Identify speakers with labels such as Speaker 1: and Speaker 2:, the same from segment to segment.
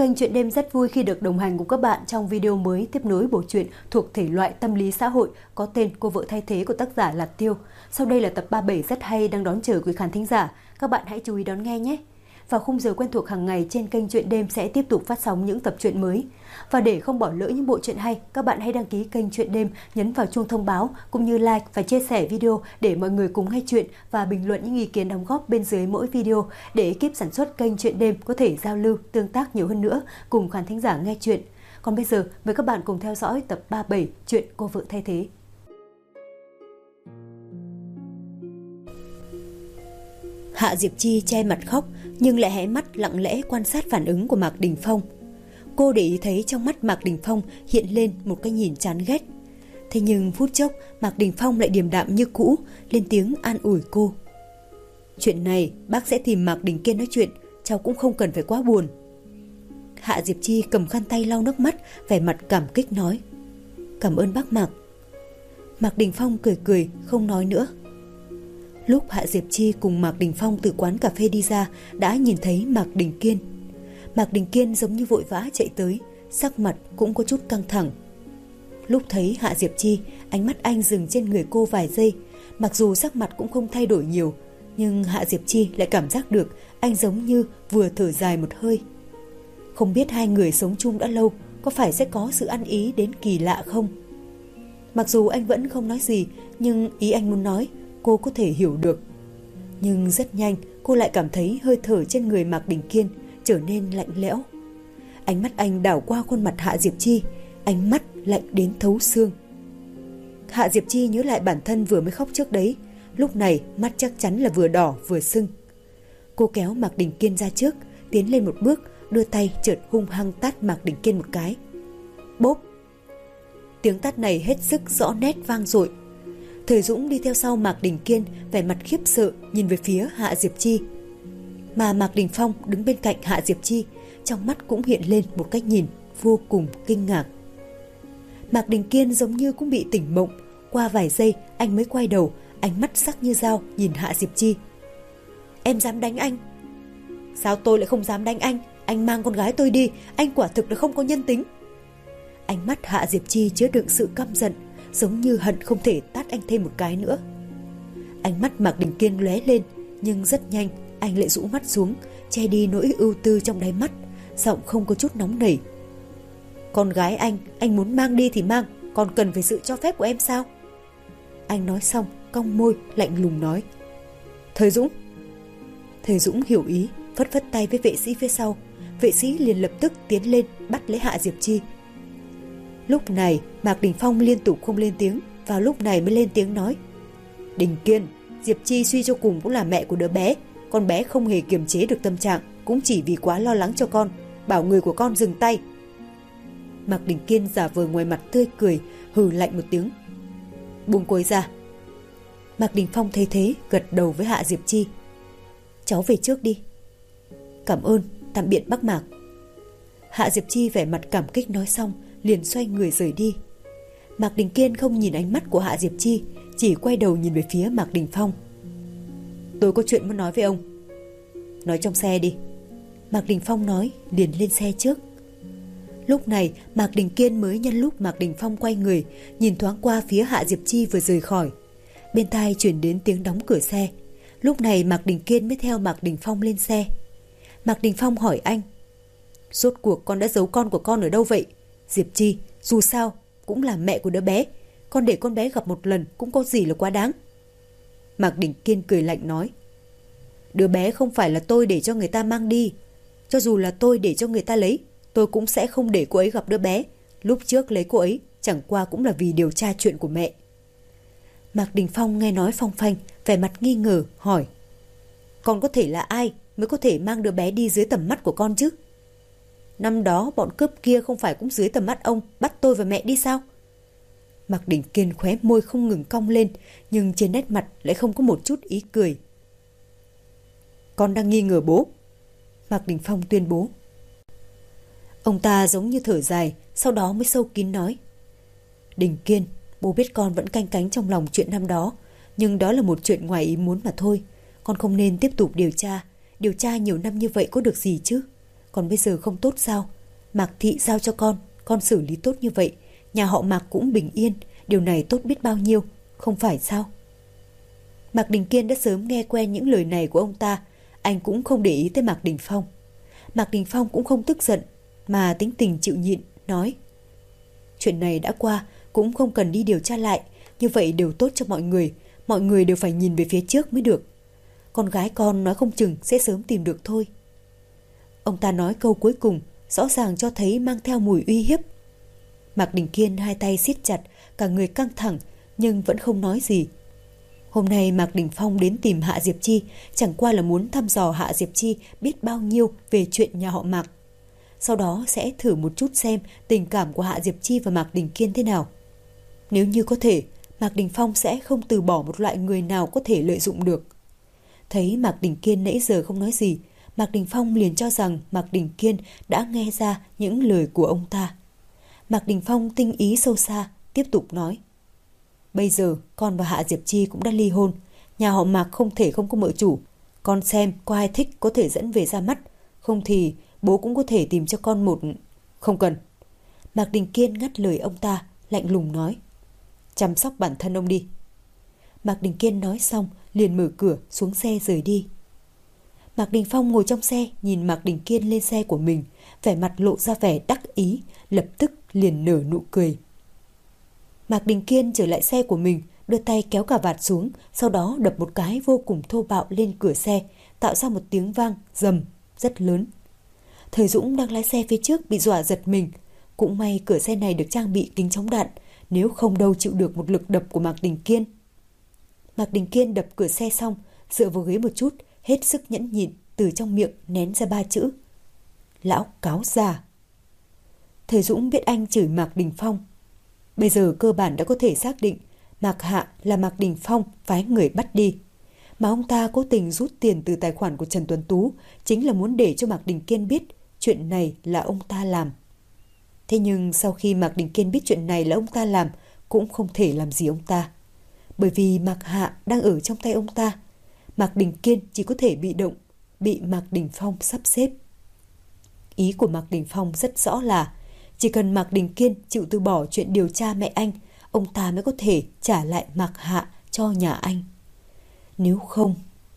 Speaker 1: Kênh Chuyện Đêm rất vui khi được đồng hành cùng các bạn trong video mới tiếp nối bộ truyện thuộc thể loại tâm lý xã hội có tên Cô vợ thay thế của tác giả Lạt Tiêu. Sau đây là tập 37 rất hay đang đón chờ quý khán thính giả. Các bạn hãy chú ý đón nghe nhé. Vào khung giờ quen thuộc hàng ngày trên kênh Chuyện Đêm sẽ tiếp tục phát sóng những tập truyện mới. Và để không bỏ lỡ những bộ truyện hay, các bạn hãy đăng ký kênh Chuyện Đêm, nhấn vào chuông thông báo cũng như like và chia sẻ video để mọi người cùng nghe chuyện và bình luận những ý kiến đóng góp bên dưới mỗi video để ekip sản xuất kênh Chuyện Đêm có thể giao lưu, tương tác nhiều hơn nữa cùng khán thính giả nghe chuyện. Còn bây giờ, mời các bạn cùng theo dõi tập 37 chuyện Cô vợ thay thế. Hạ Diệp Chi che mặt khóc nhưng lại hé mắt lặng lẽ quan sát phản ứng của Mạc Đình Phong. Cô để ý thấy trong mắt Mạc Đình Phong hiện lên một cái nhìn chán ghét. Thế nhưng phút chốc Mạc Đình Phong lại điềm đạm như cũ, lên tiếng an ủi cô. Chuyện này bác sẽ tìm Mạc Đình Kiên nói chuyện, cháu cũng không cần phải quá buồn. Hạ Diệp Chi cầm khăn tay lau nước mắt, vẻ mặt cảm kích nói. Cảm ơn bác Mạc. Mạc Đình Phong cười cười không nói nữa. Lúc Hạ Diệp Chi cùng Mạc Đình Phong từ quán cà phê đi ra đã nhìn thấy Mạc Đình Kiên. Mạc Đình Kiên giống như vội vã chạy tới, sắc mặt cũng có chút căng thẳng. Lúc thấy Hạ Diệp Chi, ánh mắt anh dừng trên người cô vài giây. Mặc dù sắc mặt cũng không thay đổi nhiều, nhưng Hạ Diệp Chi lại cảm giác được anh giống như vừa thở dài một hơi. Không biết hai người sống chung đã lâu, có phải sẽ có sự ăn ý đến kỳ lạ không? Mặc dù anh vẫn không nói gì, nhưng ý anh muốn nói cô có thể hiểu được. Nhưng rất nhanh cô lại cảm thấy hơi thở trên người Mạc Đình Kiên trở nên lạnh lẽo. Ánh mắt anh đảo qua khuôn mặt Hạ Diệp Chi, ánh mắt lạnh đến thấu xương. Hạ Diệp Chi nhớ lại bản thân vừa mới khóc trước đấy, lúc này mắt chắc chắn là vừa đỏ vừa sưng. Cô kéo Mạc Đình Kiên ra trước, tiến lên một bước, đưa tay chợt hung hăng tát Mạc Đình Kiên một cái. Bốp! Tiếng tát này hết sức rõ nét vang dội. Thời Dũng đi theo sau Mạc Đình Kiên, vẻ mặt khiếp sợ nhìn về phía Hạ Diệp Chi. Mà Mạc Đình Phong đứng bên cạnh Hạ Diệp Chi, trong mắt cũng hiện lên một cái nhìn vô cùng kinh ngạc. Mạc Đình Kiên giống như cũng bị tỉnh mộng, qua vài giây anh mới quay đầu, ánh mắt sắc như dao nhìn Hạ Diệp Chi. Em dám đánh anh? Sao tôi lại không dám đánh anh? Anh mang con gái tôi đi, anh quả thực là không có nhân tính. Ánh mắt Hạ Diệp Chi chứa đựng sự căm giận, giống như hận không thể tát anh thêm một cái nữa. Ánh mắt Mạc Đình Kiên lóe lên, nhưng rất nhanh anh lại rũ mắt xuống, che đi nỗi ưu tư trong đáy mắt, giọng không có chút nóng nảy. Con gái anh muốn mang đi thì mang, còn cần phải sự cho phép của em sao? Anh nói xong, cong môi, lạnh lùng nói. Thời Dũng. Thời Dũng hiểu ý, phất phất tay với vệ sĩ phía sau. Vệ sĩ liền lập tức tiến lên bắt lấy Hạ Diệp Chi. Lúc này Mạc Đình Phong liên tục không lên tiếng, vào lúc này mới lên tiếng nói. Đình Kiên, Diệp Chi suy cho cùng cũng là mẹ của đứa bé. Con bé không hề kiềm chế được tâm trạng, cũng chỉ vì quá lo lắng cho con, bảo người của con dừng tay. Mạc Đình Kiên giả vờ ngoài mặt tươi cười, hừ lạnh một tiếng. Buông cô ấy ra. Mạc Đình Phong thấy thế, gật đầu với Hạ Diệp Chi. Cháu về trước đi. Cảm ơn, tạm biệt bác Mạc. Hạ Diệp Chi vẻ mặt cảm kích nói xong, liền xoay người rời đi. Mạc Đình Kiên không nhìn ánh mắt của Hạ Diệp Chi, chỉ quay đầu nhìn về phía Mạc Đình Phong. Tôi có chuyện muốn nói với ông. Nói trong xe đi. Mạc Đình Phong nói, liền lên xe trước. Lúc này Mạc Đình Kiên mới nhân lúc Mạc Đình Phong quay người, nhìn thoáng qua phía Hạ Diệp Chi vừa rời khỏi. Bên tai chuyển đến tiếng đóng cửa xe. Lúc này Mạc Đình Kiên mới theo Mạc Đình Phong lên xe. Mạc Đình Phong hỏi anh. Rốt cuộc con đã giấu con của con ở đâu vậy? Diệp Chi, dù sao cũng là mẹ của đứa bé, con để con bé gặp một lần cũng có gì là quá đáng. Mạc Đình Kiên cười lạnh nói. Đứa bé không phải là tôi để cho người ta mang đi. Cho dù là tôi để cho người ta lấy, tôi cũng sẽ không để cô ấy gặp đứa bé. Lúc trước lấy cô ấy chẳng qua cũng là vì điều tra chuyện của mẹ. Mạc Đình Phong nghe nói phong phanh, vẻ mặt nghi ngờ hỏi. Con có thể là ai mới có thể mang đứa bé đi dưới tầm mắt của con chứ? Năm đó bọn cướp kia không phải cũng dưới tầm mắt ông bắt tôi và mẹ đi sao? Mạc Đình Kiên khóe môi không ngừng cong lên, nhưng trên nét mặt lại không có một chút ý cười. Con đang nghi ngờ bố. Mạc Đình Phong tuyên bố. Ông ta giống như thở dài, sau đó mới sâu kín nói. Đình Kiên, bố biết con vẫn canh cánh trong lòng chuyện năm đó, nhưng đó là một chuyện ngoài ý muốn mà thôi. Con không nên tiếp tục điều tra nhiều năm như vậy có được gì chứ? Còn bây giờ không tốt sao? Mạc thị giao cho con xử lý tốt như vậy, nhà họ Mạc cũng bình yên, điều này tốt biết bao nhiêu, không phải sao? Mạc Đình Kiên đã sớm nghe quen những lời này của ông ta, anh cũng không để ý tới Mạc Đình Phong. Mạc Đình Phong cũng không tức giận, mà tính tình chịu nhịn, nói: chuyện này đã qua, cũng không cần đi điều tra lại, như vậy đều tốt cho mọi người đều phải nhìn về phía trước mới được. Con gái con nói không chừng sẽ sớm tìm được thôi. Ông ta nói câu cuối cùng rõ ràng cho thấy mang theo mùi uy hiếp. Mạc Đình Kiên hai tay siết chặt, cả người căng thẳng nhưng vẫn không nói gì. Hôm nay Mạc Đình Phong đến tìm Hạ Diệp Chi chẳng qua là muốn thăm dò Hạ Diệp Chi biết bao nhiêu về chuyện nhà họ Mạc. Sau đó sẽ thử một chút xem tình cảm của Hạ Diệp Chi và Mạc Đình Kiên thế nào. Nếu như có thể, Mạc Đình Phong sẽ không từ bỏ một loại người nào có thể lợi dụng được. Thấy Mạc Đình Kiên nãy giờ không nói gì, Mạc Đình Phong liền cho rằng Mạc Đình Kiên đã nghe ra những lời của ông ta. Mạc Đình Phong tinh ý sâu xa, tiếp tục nói: bây giờ con và Hạ Diệp Chi cũng đã ly hôn, nhà họ Mạc không thể không có mợ chủ. Con xem có ai thích có thể dẫn về ra mắt, không thì bố cũng có thể tìm cho con một... Không cần. Mạc Đình Kiên ngắt lời ông ta, lạnh lùng nói: chăm sóc bản thân ông đi. Mạc Đình Kiên nói xong liền mở cửa xuống xe rời đi. Mạc Đình Phong ngồi trong xe nhìn Mạc Đình Kiên lên xe của mình, vẻ mặt lộ ra vẻ đắc ý, lập tức liền nở nụ cười. Mạc Đình Kiên trở lại xe của mình, đưa tay kéo cà vạt xuống, sau đó đập một cái vô cùng thô bạo lên cửa xe, tạo ra một tiếng vang rầm rất lớn. Thời Dũng đang lái xe phía trước bị dọa giật mình, cũng may cửa xe này được trang bị kính chống đạn, nếu không đâu chịu được một lực đập của Mạc Đình Kiên. Mạc Đình Kiên đập cửa xe xong, dựa vào ghế một chút, hết sức nhẫn nhịn, từ trong miệng nén ra 3 chữ: lão cáo già. Thời Dũng biết anh chửi Mạc Đình Phong. Bây giờ cơ bản đã có thể xác định Mạc Hạ là Mạc Đình Phong phái người bắt đi. Mà ông ta cố tình rút tiền từ tài khoản của Trần Tuấn Tú chính là muốn để cho Mạc Đình Kiên biết chuyện này là ông ta làm. Thế nhưng sau khi Mạc Đình Kiên biết chuyện này là ông ta làm, cũng không thể làm gì ông ta. Bởi vì Mạc Hạ đang ở trong tay ông ta, Mạc Đình Kiên chỉ có thể bị động, bị Mạc Đình Phong sắp xếp. Ý của Mạc Đình Phong rất rõ là chỉ cần Mạc Đình Kiên chịu từ bỏ chuyện điều tra mẹ anh, ông ta mới có thể trả lại Mạc Hạ cho nhà anh. Nếu không...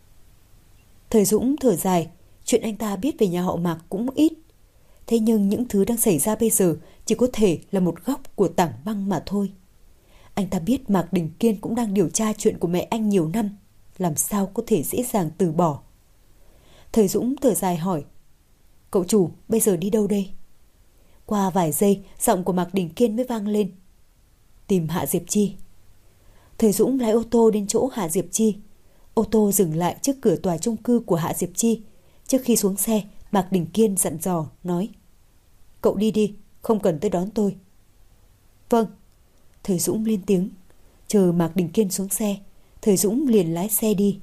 Speaker 1: Thời Dũng thở dài, chuyện anh ta biết về nhà họ Mạc cũng ít. Thế nhưng những thứ đang xảy ra bây giờ chỉ có thể là một góc của tảng băng mà thôi. Anh ta biết Mạc Đình Kiên cũng đang điều tra chuyện của mẹ anh nhiều năm, làm sao có thể dễ dàng từ bỏ. Thời Dũng thở dài hỏi: cậu chủ bây giờ đi đâu đây? Qua vài giây, giọng của Mạc Đình Kiên mới vang lên: tìm Hạ Diệp Chi. Thời Dũng lái ô tô đến chỗ Hạ Diệp Chi. Ô tô dừng lại trước cửa tòa chung cư của Hạ Diệp Chi. Trước khi xuống xe, Mạc Đình Kiên dặn dò nói: cậu đi đi, không cần tới đón tôi. Vâng. Thời Dũng lên tiếng. Chờ Mạc Đình Kiên xuống xe, Thời Dũng liền lái xe đi.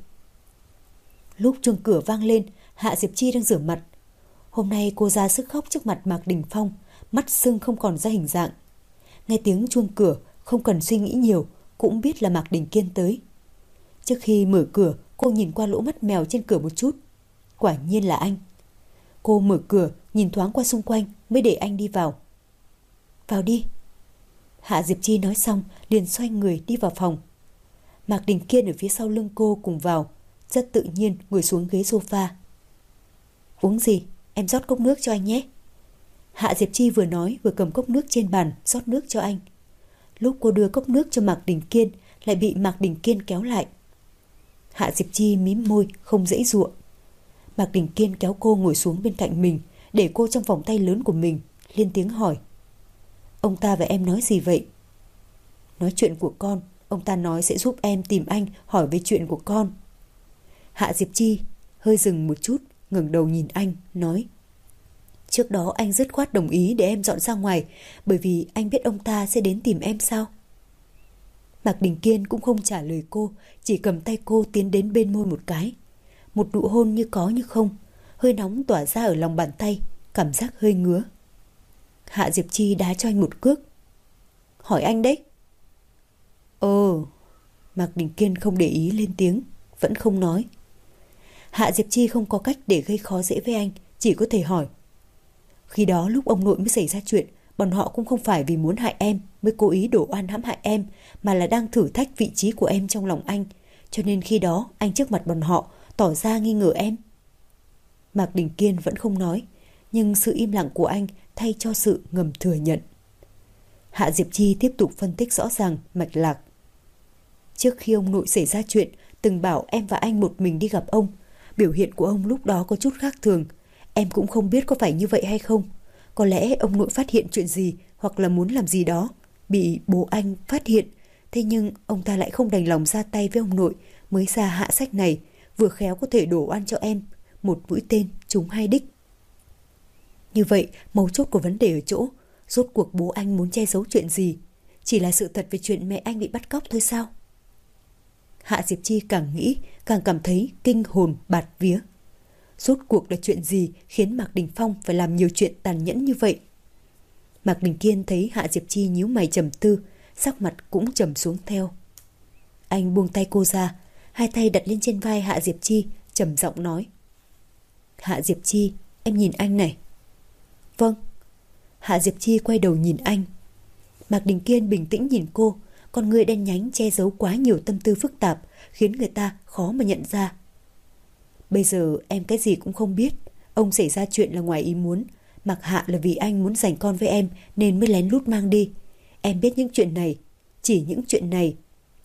Speaker 1: Lúc chuông cửa vang lên, Hạ Diệp Chi đang rửa mặt. Hôm nay cô ra sức khóc trước mặt Mạc Đình Phong, mắt sưng không còn ra hình dạng. Nghe tiếng chuông cửa, không cần suy nghĩ nhiều, cũng biết là Mạc Đình Kiên tới. Trước khi mở cửa, cô nhìn qua lỗ mắt mèo trên cửa một chút. Quả nhiên là anh. Cô mở cửa, nhìn thoáng qua xung quanh mới để anh đi vào. Vào đi. Hạ Diệp Chi nói xong, liền xoay người đi vào phòng. Mạc Đình Kiên ở phía sau lưng cô cùng vào, rất tự nhiên ngồi xuống ghế sofa. Uống gì? Em rót cốc nước cho anh nhé. Hạ Diệp Chi vừa nói vừa cầm cốc nước trên bàn rót nước cho anh. Lúc cô đưa cốc nước cho Mạc Đình Kiên lại bị Mạc Đình Kiên kéo lại. Hạ Diệp Chi mím môi không dãy dụa. Mạc Đình Kiên kéo cô ngồi xuống bên cạnh mình, để cô trong vòng tay lớn của mình, lên tiếng hỏi: ông ta và em nói gì vậy? Nói chuyện của con, ông ta nói sẽ giúp em tìm anh hỏi về chuyện của con. Hạ Diệp Chi hơi dừng một chút, ngẩng đầu nhìn anh, nói: trước đó anh dứt khoát đồng ý để em dọn ra ngoài, bởi vì anh biết ông ta sẽ đến tìm em sao? Mạc Đình Kiên cũng không trả lời cô, chỉ cầm tay cô tiến đến bên môi một cái. Một nụ hôn như có như không, hơi nóng tỏa ra ở lòng bàn tay, cảm giác hơi ngứa. Hạ Diệp Chi đá cho anh một cước. Hỏi anh đấy. Mạc Đình Kiên không để ý lên tiếng, vẫn không nói. Hạ Diệp Chi không có cách để gây khó dễ với anh, chỉ có thể hỏi: Khi đó lúc ông nội mới xảy ra chuyện, bọn họ cũng không phải vì muốn hại em mới cố ý đổ oan hãm hại em, mà là đang thử thách vị trí của em trong lòng anh. Cho nên khi đó anh trước mặt bọn họ tỏ ra nghi ngờ em. Mạc Đình Kiên vẫn không nói, nhưng sự im lặng của anh thay cho sự ngầm thừa nhận. Hạ Diệp Chi tiếp tục phân tích rõ ràng mạch lạc. Trước khi ông nội xảy ra chuyện, từng bảo em và anh một mình đi gặp ông. Biểu hiện của ông lúc đó có chút khác thường. Em cũng không biết có phải như vậy hay không. Có lẽ ông nội phát hiện chuyện gì hoặc là muốn làm gì đó, bị bố anh phát hiện. Thế nhưng ông ta lại không đành lòng ra tay với ông nội, mới ra hạ sách này, vừa khéo có thể đổ oan cho em. Một mũi tên trúng hai đích. Như vậy, mấu chốt của vấn đề ở chỗ, rốt cuộc bố anh muốn che giấu chuyện gì? Chỉ là sự thật về chuyện mẹ anh bị bắt cóc thôi sao? Hạ Diệp Chi càng nghĩ càng cảm thấy kinh hồn bạt vía. Rốt cuộc là chuyện gì khiến Mạc Đình Phong phải làm nhiều chuyện tàn nhẫn như vậy? Mạc Đình Kiên thấy Hạ Diệp Chi nhíu mày trầm tư, sắc mặt cũng trầm xuống theo. Anh buông tay cô ra, hai tay đặt lên trên vai Hạ Diệp Chi, trầm giọng nói. Hạ Diệp Chi, em nhìn anh này. Vâng. Hạ Diệp Chi quay đầu nhìn anh. Mạc Đình Kiên bình tĩnh nhìn cô, con người đen nhánh che giấu quá nhiều tâm tư phức tạp, khiến người ta khó mà nhận ra. Bây giờ em cái gì cũng không biết. Ông xảy ra chuyện là ngoài ý muốn. Mạc Hạ là vì anh muốn giành con với em nên mới lén lút mang đi. Em biết những chuyện này, chỉ những chuyện này.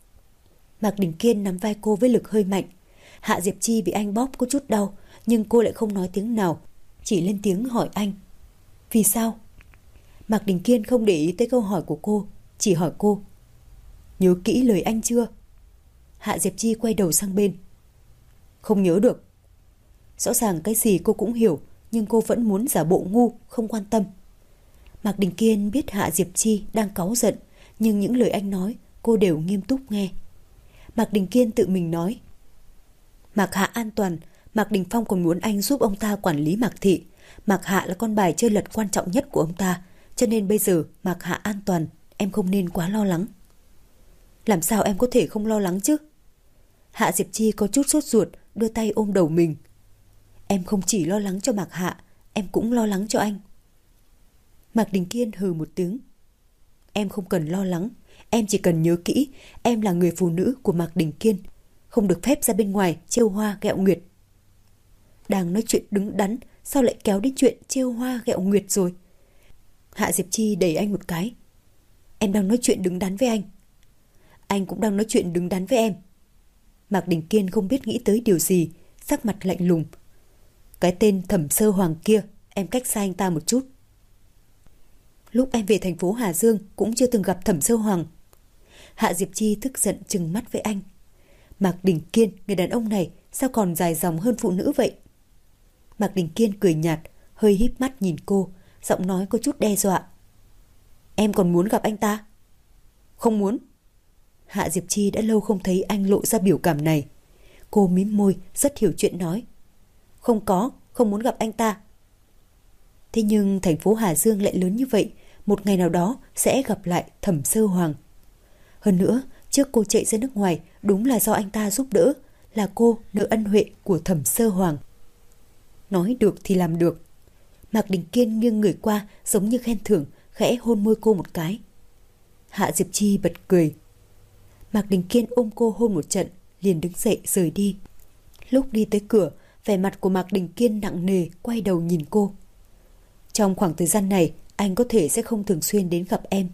Speaker 1: Mạc Đình Kiên nắm vai cô với lực hơi mạnh. Hạ Diệp Chi bị anh bóp có chút đau, nhưng cô lại không nói tiếng nào, chỉ lên tiếng hỏi anh. Vì sao? Mạc Đình Kiên không để ý tới câu hỏi của cô, chỉ hỏi cô. Nhớ kỹ lời anh chưa? Hạ Diệp Chi quay đầu sang bên. Không nhớ được. Rõ ràng cái gì cô cũng hiểu, nhưng cô vẫn muốn giả bộ ngu, không quan tâm. Mạc Đình Kiên biết Hạ Diệp Chi đang cáu giận, nhưng những lời anh nói cô đều nghiêm túc nghe. Mạc Đình Kiên tự mình nói. Mạc Hạ an toàn, Mạc Đình Phong còn muốn anh giúp ông ta quản lý Mạc Thị. Mạc Hạ là con bài chơi lật quan trọng nhất của ông ta, cho nên bây giờ Mạc Hạ an toàn, em không nên quá lo lắng. Làm sao em có thể không lo lắng chứ? Hạ Diệp Chi có chút sốt ruột, đưa tay ôm đầu mình. Em không chỉ lo lắng cho Mạc Hạ, em cũng lo lắng cho anh. Mạc Đình Kiên hừ một tiếng. Em không cần lo lắng, em chỉ cần nhớ kỹ, em là người phụ nữ của Mạc Đình Kiên, không được phép ra bên ngoài trêu hoa ghẹo nguyệt. Đang nói chuyện đứng đắn, sao lại kéo đến chuyện trêu hoa ghẹo nguyệt rồi? Hạ Diệp Chi đẩy anh một cái. Em đang nói chuyện đứng đắn với anh. Anh cũng đang nói chuyện đứng đắn với em. Mạc Đình Kiên không biết nghĩ tới điều gì, sắc mặt lạnh lùng. Cái tên Thẩm Sơ Hoàng kia, em cách xa anh ta một chút. Lúc em về thành phố Hà Dương cũng chưa từng gặp Thẩm Sơ Hoàng. Hạ Diệp Chi tức giận trừng mắt với anh. Mạc Đình Kiên, người đàn ông này sao còn dài dòng hơn phụ nữ vậy? Mạc Đình Kiên cười nhạt, hơi híp mắt nhìn cô, giọng nói có chút đe dọa. Em còn muốn gặp anh ta? Không muốn. Hạ Diệp Chi đã lâu không thấy anh lộ ra biểu cảm này. Cô mím môi, rất hiểu chuyện nói. Không muốn gặp anh ta. Thế nhưng thành phố Hà Dương lại lớn như vậy, một ngày nào đó sẽ gặp lại Thẩm Sơ Hoàng. Hơn nữa, trước cô chạy ra nước ngoài, đúng là do anh ta giúp đỡ, là cô nợ ân huệ của Thẩm Sơ Hoàng. Nói được thì làm được. Mạc Đình Kiên nghiêng người qua, giống như khen thưởng, khẽ hôn môi cô một cái. Hạ Diệp Chi bật cười. Mạc Đình Kiên ôm cô hôn một trận, liền đứng dậy rời đi. Lúc đi tới cửa, vẻ mặt của Mạc Đình Kiên nặng nề, quay đầu nhìn cô. Trong khoảng thời gian này, anh có thể sẽ không thường xuyên đến gặp em.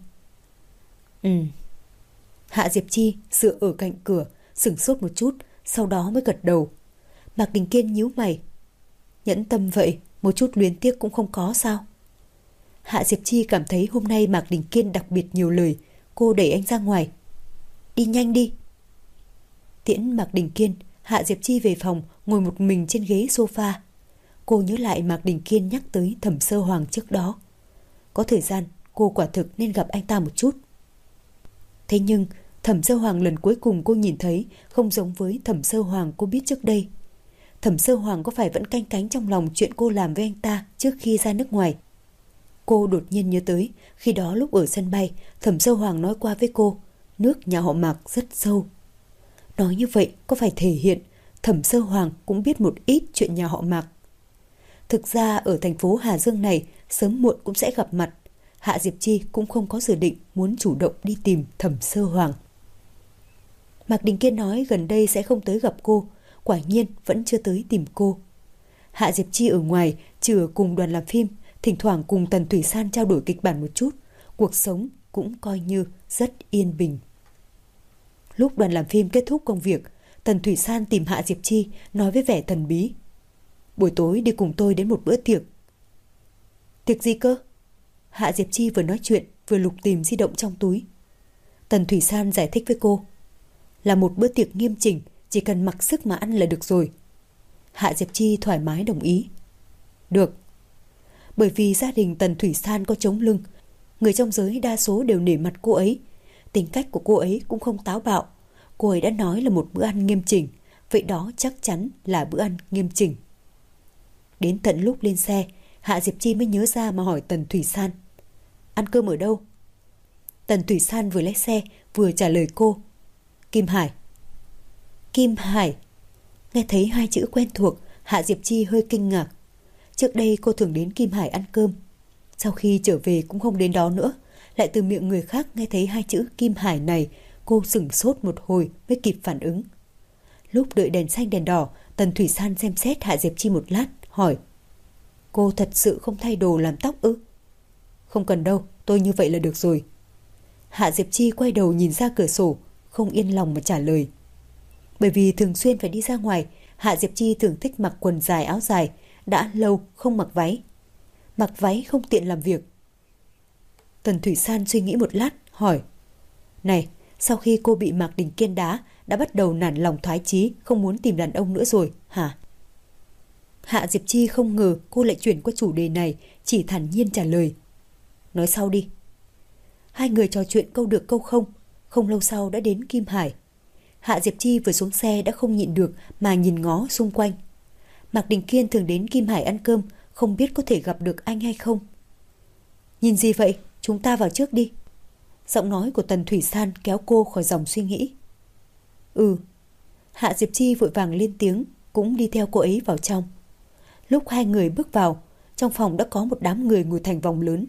Speaker 1: Hạ Diệp Chi dựa ở cạnh cửa, sửng sốt một chút, sau đó mới gật đầu. Mạc Đình Kiên nhíu mày. Nhẫn tâm vậy, một chút luyến tiếc cũng không có sao? Hạ Diệp Chi cảm thấy hôm nay Mạc Đình Kiên đặc biệt nhiều lời, cô đẩy anh ra ngoài. Đi nhanh đi. Tiễn Mạc Đình Kiên, Hạ Diệp Chi về phòng, ngồi một mình trên ghế sofa. Cô nhớ lại Mạc Đình Kiên nhắc tới Thẩm Sơ Hoàng trước đó. Có thời gian, cô quả thực nên gặp anh ta một chút. Thế nhưng, Thẩm Sơ Hoàng lần cuối cùng cô nhìn thấy không giống với Thẩm Sơ Hoàng cô biết trước đây. Thẩm Sơ Hoàng có phải vẫn canh cánh trong lòng chuyện cô làm với anh ta trước khi ra nước ngoài? Cô đột nhiên nhớ tới, khi đó lúc ở sân bay, Thẩm Sơ Hoàng nói qua với cô, nước nhà họ Mạc rất sâu. Nói như vậy có phải thể hiện Thẩm Sơ Hoàng cũng biết một ít chuyện nhà họ Mạc. Thực ra ở thành phố Hà Dương này, sớm muộn cũng sẽ gặp mặt. Hạ Diệp Chi cũng không có dự định muốn chủ động đi tìm Thẩm Sơ Hoàng. Mạc Đình Kiên nói gần đây sẽ không tới gặp cô, quả nhiên vẫn chưa tới tìm cô. Hạ Diệp Chi ở ngoài trừ cùng đoàn làm phim, thỉnh thoảng cùng Tần Thủy San trao đổi kịch bản một chút, cuộc sống cũng coi như rất yên bình. Lúc đoàn làm phim kết thúc công việc, Tần Thủy San tìm Hạ Diệp Chi, nói với vẻ thần bí: buổi tối đi cùng tôi đến một bữa tiệc. Tiệc gì cơ? Hạ Diệp Chi vừa nói chuyện vừa lục tìm di động trong túi. Tần Thủy San giải thích với cô: là một bữa tiệc nghiêm chỉnh, chỉ cần mặc sức mà ăn là được rồi. Hạ Diệp Chi thoải mái đồng ý. Được. Bởi vì gia đình Tần Thủy San có chống lưng, người trong giới đa số đều nể mặt cô ấy. Tính cách của cô ấy cũng không táo bạo. Cô ấy đã nói là một bữa ăn nghiêm chỉnh, vậy đó chắc chắn là bữa ăn nghiêm chỉnh. Đến tận lúc lên xe, Hạ Diệp Chi mới nhớ ra mà hỏi Tần Thủy San: ăn cơm ở đâu? Tần Thủy San vừa lái xe vừa trả lời cô: Kim Hải. Kim Hải. Nghe thấy hai chữ quen thuộc, Hạ Diệp Chi hơi kinh ngạc. Trước đây cô thường đến Kim Hải ăn cơm, sau khi trở về cũng không đến đó nữa. Lại từ miệng người khác nghe thấy hai chữ Kim Hải này, cô sửng sốt một hồi mới kịp phản ứng. Lúc đợi đèn xanh đèn đỏ, Tần Thủy San xem xét Hạ Diệp Chi một lát, hỏi: cô thật sự không thay đồ làm tóc ư? Không cần đâu, tôi như vậy là được rồi. Hạ Diệp Chi quay đầu nhìn ra cửa sổ, không yên lòng mà trả lời. Bởi vì thường xuyên phải đi ra ngoài, Hạ Diệp Chi thường thích mặc quần dài áo dài, đã lâu không mặc váy. Mặc váy không tiện làm việc. Tần Thủy San suy nghĩ một lát, hỏi: này, sau khi cô bị Mạc Đình Kiên đá, đã bắt đầu nản lòng thoái chí, không muốn tìm đàn ông nữa rồi, hả? Hạ Diệp Chi không ngờ cô lại chuyển qua chủ đề này, chỉ thản nhiên trả lời: nói sau đi. Hai người trò chuyện câu được câu không, không lâu sau đã đến Kim Hải. Hạ Diệp Chi vừa xuống xe đã không nhịn được mà nhìn ngó xung quanh. Mạc Đình Kiên thường đến Kim Hải ăn cơm, không biết có thể gặp được anh hay không. Nhìn gì vậy, chúng ta vào trước đi. Giọng nói của Tần Thủy San kéo cô khỏi dòng suy nghĩ. Ừ. Hạ Diệp Chi vội vàng lên tiếng, cũng đi theo cô ấy vào trong. Lúc hai người bước vào, trong phòng đã có một đám người ngồi thành vòng lớn.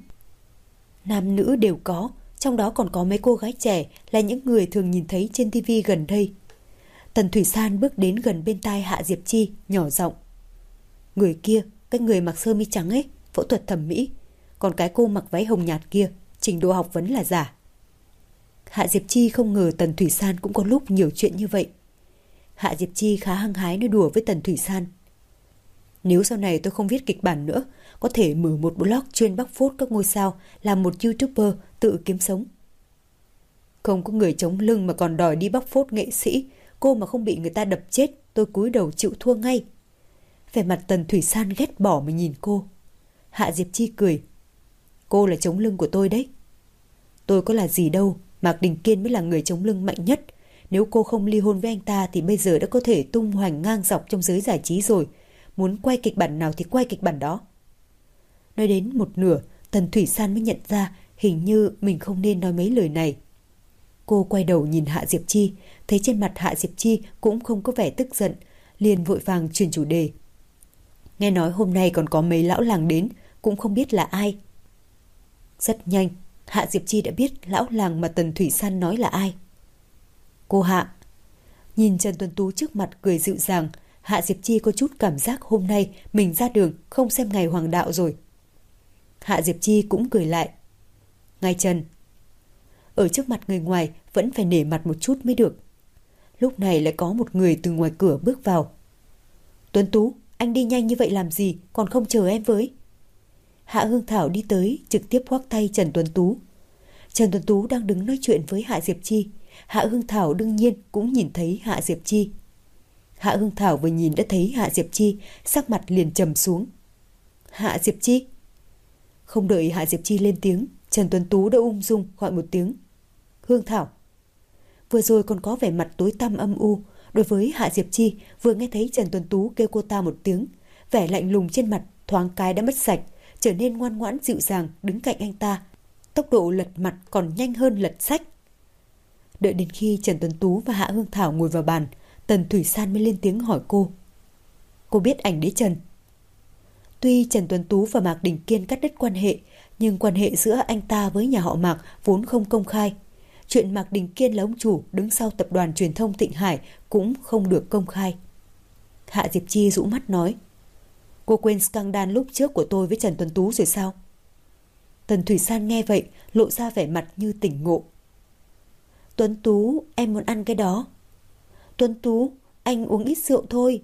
Speaker 1: Nam nữ đều có, trong đó còn có mấy cô gái trẻ là những người thường nhìn thấy trên TV gần đây. Tần Thủy San bước đến gần bên tai Hạ Diệp Chi, nhỏ giọng: người kia, cái người mặc sơ mi trắng ấy, phẫu thuật thẩm mỹ. Còn cái cô mặc váy hồng nhạt kia, trình độ học vấn là giả. Hạ Diệp Chi không ngờ Tần Thủy San cũng có lúc nhiều chuyện như vậy. Hạ Diệp Chi khá hăng hái nói đùa với Tần Thủy San: nếu sau này tôi không viết kịch bản nữa, có thể mở một blog chuyên bóc phốt các ngôi sao, làm một YouTuber tự kiếm sống. Không có người chống lưng mà còn đòi đi bóc phốt nghệ sĩ, cô mà không bị người ta đập chết, tôi cúi đầu chịu thua ngay. Vẻ mặt Tần Thủy San ghét bỏ mà nhìn cô. Hạ Diệp Chi cười: cô là chống lưng của tôi đấy. Tôi có là gì đâu, Mạc Đình Kiên mới là người chống lưng mạnh nhất. Nếu cô không ly hôn với anh ta thì bây giờ đã có thể tung hoành ngang dọc trong giới giải trí rồi. Muốn quay kịch bản nào thì quay kịch bản đó. Nói đến một nửa, Tần Thủy San mới nhận ra hình như mình không nên nói mấy lời này. Cô quay đầu nhìn Hạ Diệp Chi, thấy trên mặt Hạ Diệp Chi cũng không có vẻ tức giận, liền vội vàng chuyển chủ đề. Nghe nói hôm nay còn có mấy lão làng đến, cũng không biết là ai. Rất nhanh, Hạ Diệp Chi đã biết lão làng mà Tần Thủy San nói là ai. Cô Hạ. Nhìn Trần Tuấn Tú trước mặt cười dịu dàng, Hạ Diệp Chi có chút cảm giác hôm nay mình ra đường không xem ngày hoàng đạo rồi. Hạ Diệp Chi cũng cười lại. Ngài Trần. Ở trước mặt người ngoài vẫn phải nể mặt một chút mới được. Lúc này lại có một người từ ngoài cửa bước vào. Tuấn Tú, anh đi nhanh như vậy làm gì, còn không chờ em với. Hạ Hương Thảo đi tới, trực tiếp khoác tay Trần Tuấn Tú. Trần Tuấn Tú đang đứng nói chuyện với Hạ Diệp Chi. Hạ Hương Thảo đương nhiên cũng nhìn thấy Hạ Diệp Chi. Hạ Hương Thảo vừa nhìn đã thấy Hạ Diệp Chi, sắc mặt liền trầm xuống. Hạ Diệp Chi. Không đợi Hạ Diệp Chi lên tiếng, Trần Tuấn Tú đã ung dung gọi một tiếng. Hương Thảo. Vừa rồi còn có vẻ mặt tối tăm âm u. Đối với Hạ Diệp Chi, vừa nghe thấy Trần Tuấn Tú kêu cô ta một tiếng, vẻ lạnh lùng trên mặt thoáng cái đã mất sạch, trở nên ngoan ngoãn dịu dàng đứng cạnh anh ta. Tốc độ lật mặt còn nhanh hơn lật sách. Đợi đến khi Trần Tuấn Tú và Hạ Hương Thảo ngồi vào bàn, Tần Thủy San mới lên tiếng hỏi cô. Cô biết ảnh đế Trần? Tuy Trần Tuấn Tú và Mạc Đình Kiên cắt đứt quan hệ, nhưng quan hệ giữa anh ta với nhà họ Mạc vốn không công khai. Chuyện Mạc Đình Kiên là ông chủ đứng sau tập đoàn truyền thông Thịnh Hải cũng không được công khai. Hạ Diệp Chi rũ mắt nói, cô quên scandal lúc trước của tôi với Trần Tuấn Tú rồi sao? Tần Thủy San nghe vậy, lộ ra vẻ mặt như tỉnh ngộ. Tuấn Tú, em muốn ăn cái đó. Tuấn Tú, anh uống ít rượu thôi.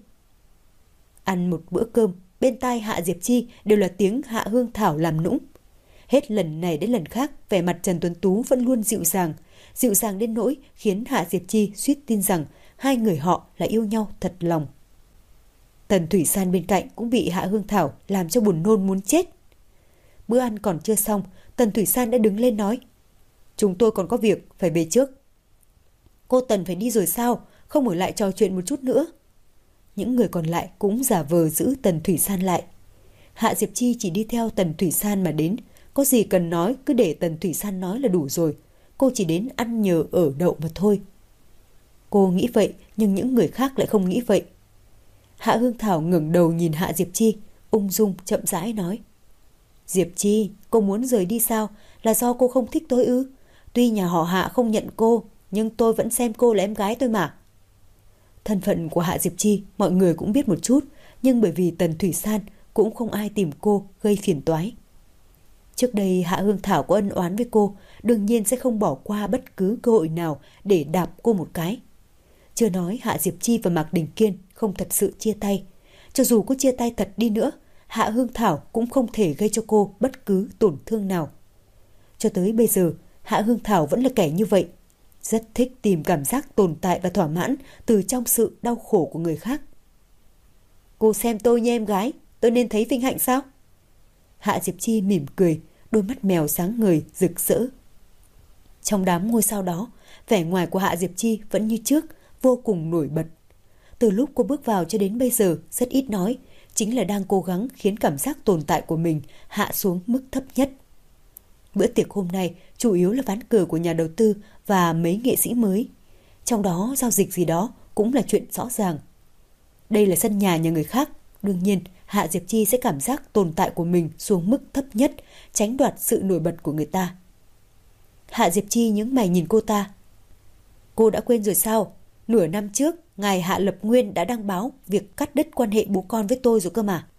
Speaker 1: Ăn một bữa cơm, bên tai Hạ Diệp Chi đều là tiếng Hạ Hương Thảo làm nũng. Hết lần này đến lần khác, vẻ mặt Trần Tuấn Tú vẫn luôn dịu dàng đến nỗi khiến Hạ Diệp Chi suýt tin rằng hai người họ là yêu nhau thật lòng. Tần Thủy San bên cạnh cũng bị Hạ Hương Thảo làm cho buồn nôn muốn chết. Bữa ăn còn chưa xong, Tần Thủy San đã đứng lên nói, chúng tôi còn có việc, phải về trước. Cô Tần phải đi rồi sao, không ở lại trò chuyện một chút nữa? Những người còn lại cũng giả vờ giữ Tần Thủy San lại. Hạ Diệp Chi chỉ đi theo Tần Thủy San mà đến, có gì cần nói cứ để Tần Thủy San nói là đủ rồi. Cô chỉ đến ăn nhờ ở đậu mà thôi. Cô nghĩ vậy, nhưng những người khác lại không nghĩ vậy. Hạ Hương Thảo ngẩng đầu nhìn Hạ Diệp Chi, ung dung chậm rãi nói, Diệp Chi, cô muốn rời đi sao? Là do cô không thích tôi ư? Tuy nhà họ Hạ không nhận cô, nhưng tôi vẫn xem cô là em gái tôi mà. Thân phận của Hạ Diệp Chi mọi người cũng biết một chút, nhưng bởi vì Tần Thủy San cũng không ai tìm cô gây phiền toái. Trước đây Hạ Hương Thảo có ân oán với cô, đương nhiên sẽ không bỏ qua bất cứ cơ hội nào để đạp cô một cái. Chưa nói Hạ Diệp Chi và Mạc Đình Kiên không thật sự chia tay. Cho dù có chia tay thật đi nữa, Hạ Hương Thảo cũng không thể gây cho cô bất cứ tổn thương nào. Cho tới bây giờ, Hạ Hương Thảo vẫn là kẻ như vậy. Rất thích tìm cảm giác tồn tại và thỏa mãn từ trong sự đau khổ của người khác. Cô xem tôi như em gái, tôi nên thấy vinh hạnh sao? Hạ Diệp Chi mỉm cười, đôi mắt mèo sáng ngời, rực rỡ. Trong đám ngôi sao đó, vẻ ngoài của Hạ Diệp Chi vẫn như trước, vô cùng nổi bật. Từ lúc cô bước vào cho đến bây giờ rất ít nói, chính là đang cố gắng khiến cảm giác tồn tại của mình hạ xuống mức thấp nhất. Bữa tiệc hôm nay chủ yếu là ván cờ của nhà đầu tư và mấy nghệ sĩ mới. Trong đó giao dịch gì đó cũng là chuyện rõ ràng. Đây là sân nhà người khác, đương nhiên Hạ Diệp Chi sẽ cảm giác tồn tại của mình xuống mức thấp nhất, tránh đoạt sự nổi bật của người ta. Hạ Diệp Chi nhướng mày nhìn cô ta. Cô đã quên rồi sao? Nửa năm trước, ngài Hạ Lập Nguyên đã đăng báo việc cắt đứt quan hệ bố con với tôi rồi cơ mà.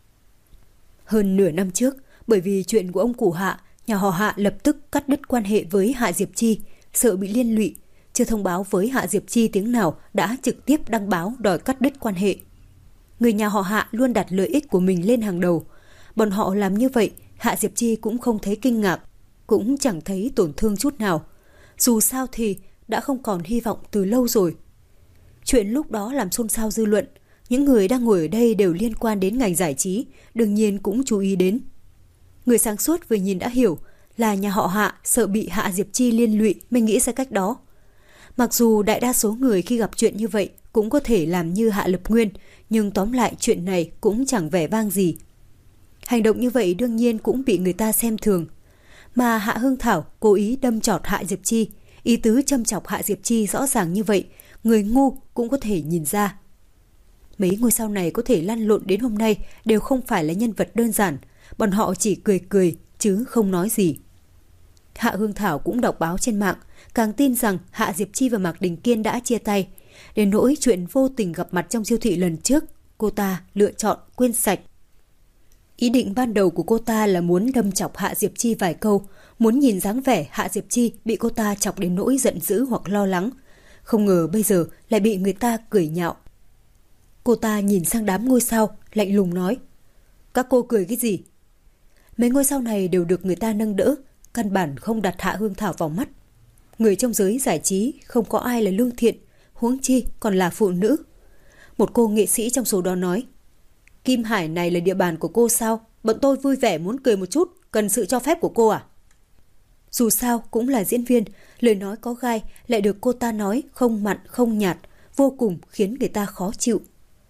Speaker 1: Hơn nửa năm trước, bởi vì chuyện của ông cụ Hạ, nhà họ Hạ lập tức cắt đứt quan hệ với Hạ Diệp Chi, sợ bị liên lụy, chưa thông báo với Hạ Diệp Chi tiếng nào đã trực tiếp đăng báo đòi cắt đứt quan hệ. Người nhà họ Hạ luôn đặt lợi ích của mình lên hàng đầu. Bọn họ làm như vậy, Hạ Diệp Chi cũng không thấy kinh ngạc, cũng chẳng thấy tổn thương chút nào. Dù sao thì đã không còn hy vọng từ lâu rồi. Chuyện lúc đó làm xôn xao dư luận, những người đang ngồi ở đây đều liên quan đến ngành giải trí, đương nhiên cũng chú ý đến. Người sáng suốt vừa nhìn đã hiểu là nhà họ Hạ sợ bị Hạ Diệp Chi liên lụy mới nghĩ ra cách đó. Mặc dù đại đa số người khi gặp chuyện như vậy cũng có thể làm như Hạ Lập Nguyên, nhưng tóm lại chuyện này cũng chẳng vẻ vang gì. Hành động như vậy đương nhiên cũng bị người ta xem thường. Mà Hạ Hương Thảo cố ý đâm chọt Hạ Diệp Chi, ý tứ châm chọc Hạ Diệp Chi rõ ràng như vậy, người ngu cũng có thể nhìn ra. Mấy ngôi sao này có thể lăn lộn đến hôm nay đều không phải là nhân vật đơn giản, bọn họ chỉ cười cười chứ không nói gì. Hạ Hương Thảo cũng đọc báo trên mạng, càng tin rằng Hạ Diệp Chi và Mạc Đình Kiên đã chia tay. Đến nỗi chuyện vô tình gặp mặt trong siêu thị lần trước, cô ta lựa chọn quên sạch. Ý định ban đầu của cô ta là muốn đâm chọc Hạ Diệp Chi vài câu, muốn nhìn dáng vẻ Hạ Diệp Chi bị cô ta chọc đến nỗi giận dữ hoặc lo lắng. Không ngờ bây giờ lại bị người ta cười nhạo. Cô ta nhìn sang đám ngôi sao, lạnh lùng nói, các cô cười cái gì? Mấy ngôi sao này đều được người ta nâng đỡ, căn bản không đặt Hạ Hương Thảo vào mắt. Người trong giới giải trí không có ai là lương thiện, huống chi còn là phụ nữ. Một cô nghệ sĩ trong số đó nói, Kim Hải này là địa bàn của cô sao? Bọn tôi vui vẻ muốn cười một chút, cần sự cho phép của cô à? Dù sao cũng là diễn viên, lời nói có gai lại được cô ta nói không mặn không nhạt, vô cùng khiến người ta khó chịu.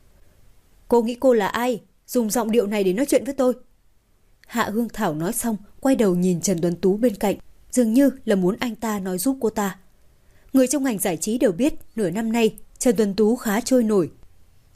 Speaker 1: Cô nghĩ cô là ai? Dùng giọng điệu này để nói chuyện với tôi. Hạ Hương Thảo nói xong, quay đầu nhìn Trần Tuấn Tú bên cạnh, dường như là muốn anh ta nói giúp cô ta. Người trong ngành giải trí đều biết nửa năm nay Trần Tuấn Tú khá trôi nổi.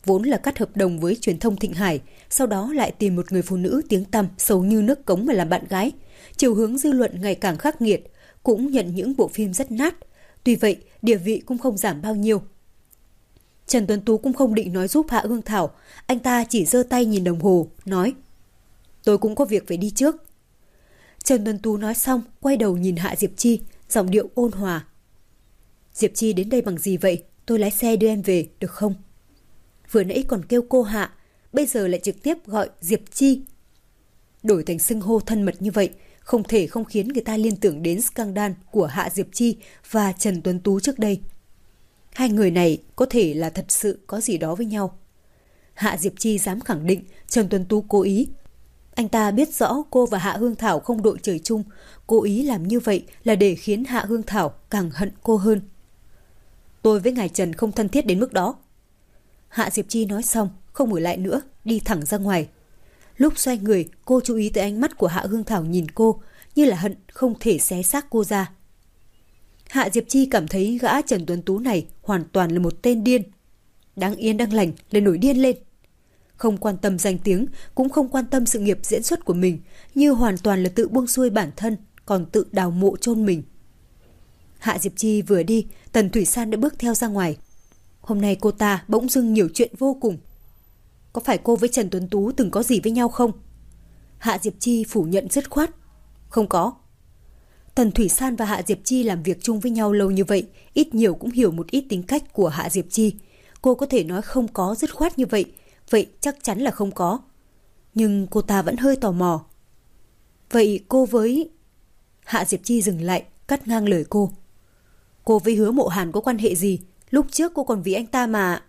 Speaker 1: vốn là cắt hợp đồng với truyền thông Thịnh Hải, sau đó lại tìm một người phụ nữ tiếng tăm xấu như nước cống mà làm bạn gái. Chiều hướng dư luận ngày càng khắc nghiệt, cũng nhận những bộ phim rất nát. Tuy vậy, địa vị cũng không giảm bao nhiêu. Trần Tuấn Tú cũng không định nói giúp Hạ Hương Thảo, anh ta chỉ giơ tay nhìn đồng hồ, nói: "Tôi cũng có việc phải đi trước." Trần Tuấn Tú nói xong, quay đầu nhìn Hạ Diệp Chi, giọng điệu ôn hòa: "Diệp Chi đến đây bằng gì vậy? Tôi lái xe đưa em về, được không?" Vừa nãy còn kêu cô Hạ, bây giờ lại trực tiếp gọi Diệp Chi. Đổi thành xưng hô thân mật như vậy, không thể không khiến người ta liên tưởng đến scandal của Hạ Diệp Chi và Trần Tuấn Tú trước đây. Hai người này có thể là thật sự có gì đó với nhau. Hạ Diệp Chi dám khẳng định Trần Tuấn Tú cố ý. Anh ta biết rõ cô và Hạ Hương Thảo không đội trời chung, cố ý làm như vậy là để khiến Hạ Hương Thảo càng hận cô hơn. "Tôi với ngài Trần không thân thiết đến mức đó." Hạ Diệp Chi nói xong, không ở lại nữa, đi thẳng ra ngoài. Lúc xoay người, cô chú ý tới ánh mắt của Hạ Hương Thảo nhìn cô, như là hận không thể xé xác cô ra. Hạ Diệp Chi cảm thấy gã Trần Tuấn Tú này hoàn toàn là một tên điên. Đang yên đang lành lại nổi điên lên. Không quan tâm danh tiếng, cũng không quan tâm sự nghiệp diễn xuất của mình, như hoàn toàn là tự buông xuôi bản thân, còn tự đào mộ chôn mình. Hạ Diệp Chi vừa đi, Tần Thủy San đã bước theo ra ngoài. Hôm nay cô ta bỗng dưng nhiều chuyện vô cùng. Có phải cô với Trần Tuấn Tú từng có gì với nhau không? Hạ Diệp Chi phủ nhận dứt khoát. Không có. Tần Thủy San và Hạ Diệp Chi làm việc chung với nhau lâu như vậy, ít nhiều cũng hiểu một ít tính cách của Hạ Diệp Chi. Cô có thể nói không có dứt khoát như vậy, vậy chắc chắn là không có. Nhưng cô ta vẫn hơi tò mò. Vậy cô với... Hạ Diệp Chi dừng lại, cắt ngang lời cô. Cô với Hứa Mộ Hàn có quan hệ gì? Lúc trước cô còn vì anh ta mà...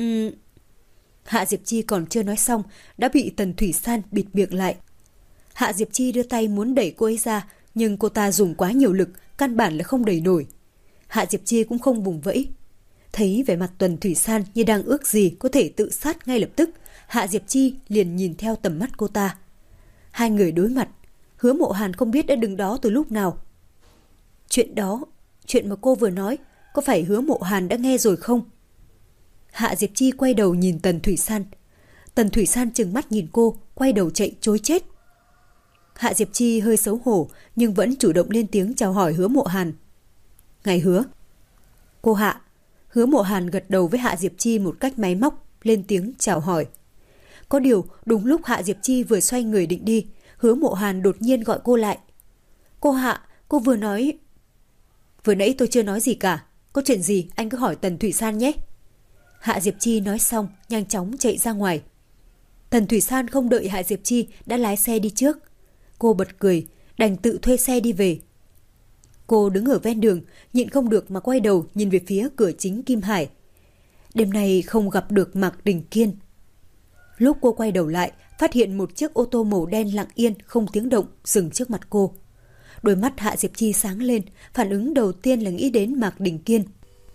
Speaker 1: Hạ Diệp Chi còn chưa nói xong, đã bị Tần Thủy San bịt miệng lại. Hạ Diệp Chi đưa tay muốn đẩy cô ấy ra, nhưng cô ta dùng quá nhiều lực, căn bản là không đẩy nổi. Hạ Diệp Chi cũng không vùng vẫy. Thấy vẻ mặt Tần Thủy San như đang ước gì có thể tự sát ngay lập tức, Hạ Diệp Chi liền nhìn theo tầm mắt cô ta. Hai người đối mặt, Hứa Mộ Hàn không biết đã đứng đó từ lúc nào. Chuyện đó, chuyện mà cô vừa nói, có phải Hứa Mộ Hàn đã nghe rồi không? Hạ Diệp Chi quay đầu nhìn Tần Thủy San. Tần Thủy San trừng mắt nhìn cô, quay đầu chạy trối chết. Hạ Diệp Chi hơi xấu hổ, nhưng vẫn chủ động lên tiếng chào hỏi Hứa Mộ Hàn. Ngài Hứa. Cô Hạ. Hứa Mộ Hàn gật đầu với Hạ Diệp Chi một cách máy móc, lên tiếng chào hỏi. Có điều, đúng lúc Hạ Diệp Chi vừa xoay người định đi, Hứa Mộ Hàn đột nhiên gọi cô lại. Cô Hạ, cô vừa nói... Vừa nãy tôi chưa nói gì cả. Có chuyện gì anh cứ hỏi Tần Thủy San nhé. Hạ Diệp Chi nói xong, nhanh chóng chạy ra ngoài. Tần Thủy San không đợi Hạ Diệp Chi đã lái xe đi trước. Cô bật cười, đành tự thuê xe đi về. Cô đứng ở ven đường, nhịn không được mà quay đầu nhìn về phía cửa chính Kim Hải. Đêm nay không gặp được Mạc Đình Kiên. Lúc cô quay đầu lại, phát hiện một chiếc ô tô màu đen lặng yên không tiếng động dừng trước mặt cô. Đôi mắt Hạ Diệp Chi sáng lên, phản ứng đầu tiên là nghĩ đến Mạc Đình Kiên.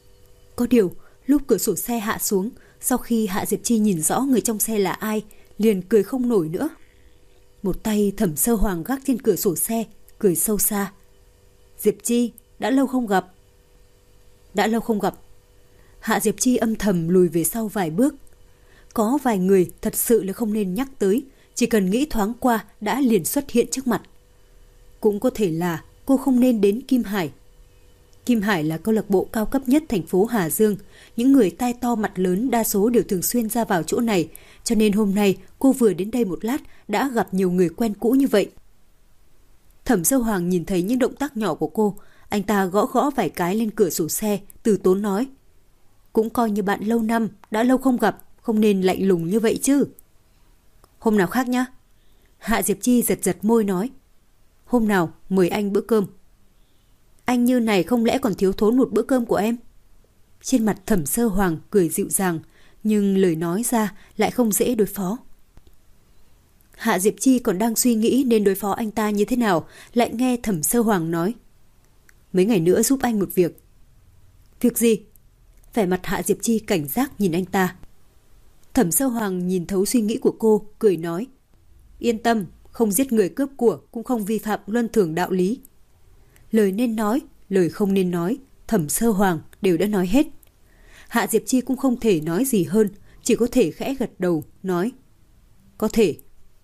Speaker 1: Có điều, lúc cửa sổ xe hạ xuống, sau khi Hạ Diệp Chi nhìn rõ người trong xe là ai, liền cười không nổi nữa. Một tay Thẩm Sơ Hoàng gác trên cửa sổ xe, cười sâu xa. Diệp Chi, đã lâu không gặp. Đã lâu không gặp. Hạ Diệp Chi âm thầm lùi về sau vài bước. Có vài người thật sự là không nên nhắc tới, chỉ cần nghĩ thoáng qua đã liền xuất hiện trước mặt. Cũng có thể là cô không nên đến Kim Hải. Kim Hải là câu lạc bộ cao cấp nhất thành phố Hà Dương. Những người tai to mặt lớn đa số đều thường xuyên ra vào chỗ này, cho nên hôm nay cô vừa đến đây một lát đã gặp nhiều người quen cũ như vậy. Thẩm Sơ Hoàng nhìn thấy những động tác nhỏ của cô, anh ta gõ gõ vài cái lên cửa sổ xe, từ tốn nói. Cũng coi như bạn lâu năm, đã lâu không gặp, không nên lạnh lùng như vậy chứ. Hôm nào khác nhá. Hạ Diệp Chi giật giật môi nói. Hôm nào mời anh bữa cơm. Anh như này không lẽ còn thiếu thốn một bữa cơm của em? Trên mặt Thẩm Sơ Hoàng cười dịu dàng, nhưng lời nói ra lại không dễ đối phó. Hạ Diệp Chi còn đang suy nghĩ nên đối phó anh ta như thế nào, lại nghe Thẩm Sơ Hoàng nói. Mấy ngày nữa giúp anh một việc. Việc gì? Vẻ mặt Hạ Diệp Chi cảnh giác nhìn anh ta. Thẩm Sơ Hoàng nhìn thấu suy nghĩ của cô, cười nói. Yên tâm, không giết người cướp của, cũng không vi phạm luân thường đạo lý. Lời nên nói, lời không nên nói, Thẩm Sơ Hoàng đều đã nói hết. Hạ Diệp Chi cũng không thể nói gì hơn, chỉ có thể khẽ gật đầu, nói có thể.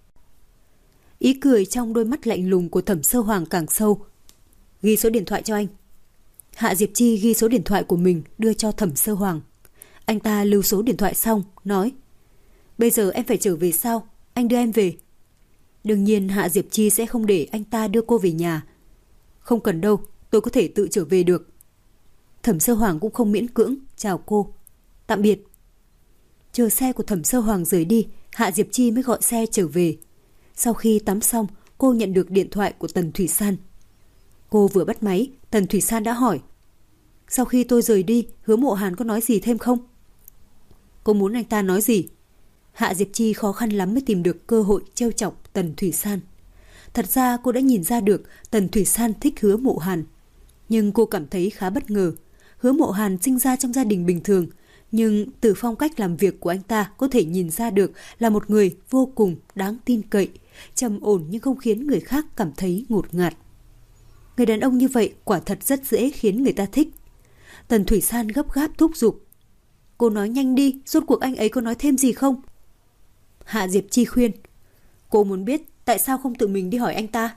Speaker 1: Ý cười trong đôi mắt lạnh lùng của Thẩm Sơ Hoàng càng sâu. Ghi số điện thoại cho anh. Hạ Diệp Chi ghi số điện thoại của mình đưa cho Thẩm Sơ Hoàng. Anh ta lưu số điện thoại xong, nói bây giờ em phải trở về sao? Anh đưa em về. Đương nhiên Hạ Diệp Chi sẽ không để anh ta đưa cô về nhà. Không cần đâu, tôi có thể tự trở về được. Thẩm Sơ Hoàng cũng không miễn cưỡng, chào cô. Tạm biệt. Chờ xe của Thẩm Sơ Hoàng rời đi, Hạ Diệp Chi mới gọi xe trở về. Sau khi tắm xong, cô nhận được điện thoại của Tần Thủy San. Cô vừa bắt máy, Tần Thủy San đã hỏi sau khi tôi rời đi, Hứa Mộ Hàn có nói gì thêm không? Cô muốn anh ta nói gì? Hạ Diệp Chi khó khăn lắm mới tìm được cơ hội trêu chọc Tần Thủy San. Thật ra cô đã nhìn ra được Tần Thủy San thích Hứa Mộ Hàn. Nhưng cô cảm thấy khá bất ngờ. Hứa Mộ Hàn sinh ra trong gia đình bình thường, nhưng từ phong cách làm việc của anh ta có thể nhìn ra được là một người vô cùng đáng tin cậy, trầm ổn nhưng không khiến người khác cảm thấy ngột ngạt. Người đàn ông như vậy quả thật rất dễ khiến người ta thích. Tần Thủy San gấp gáp thúc giục. Cô nói nhanh đi, rốt cuộc anh ấy có nói thêm gì không? Hạ Diệp Chi khuyên. Cô muốn biết tại sao không tự mình đi hỏi anh ta?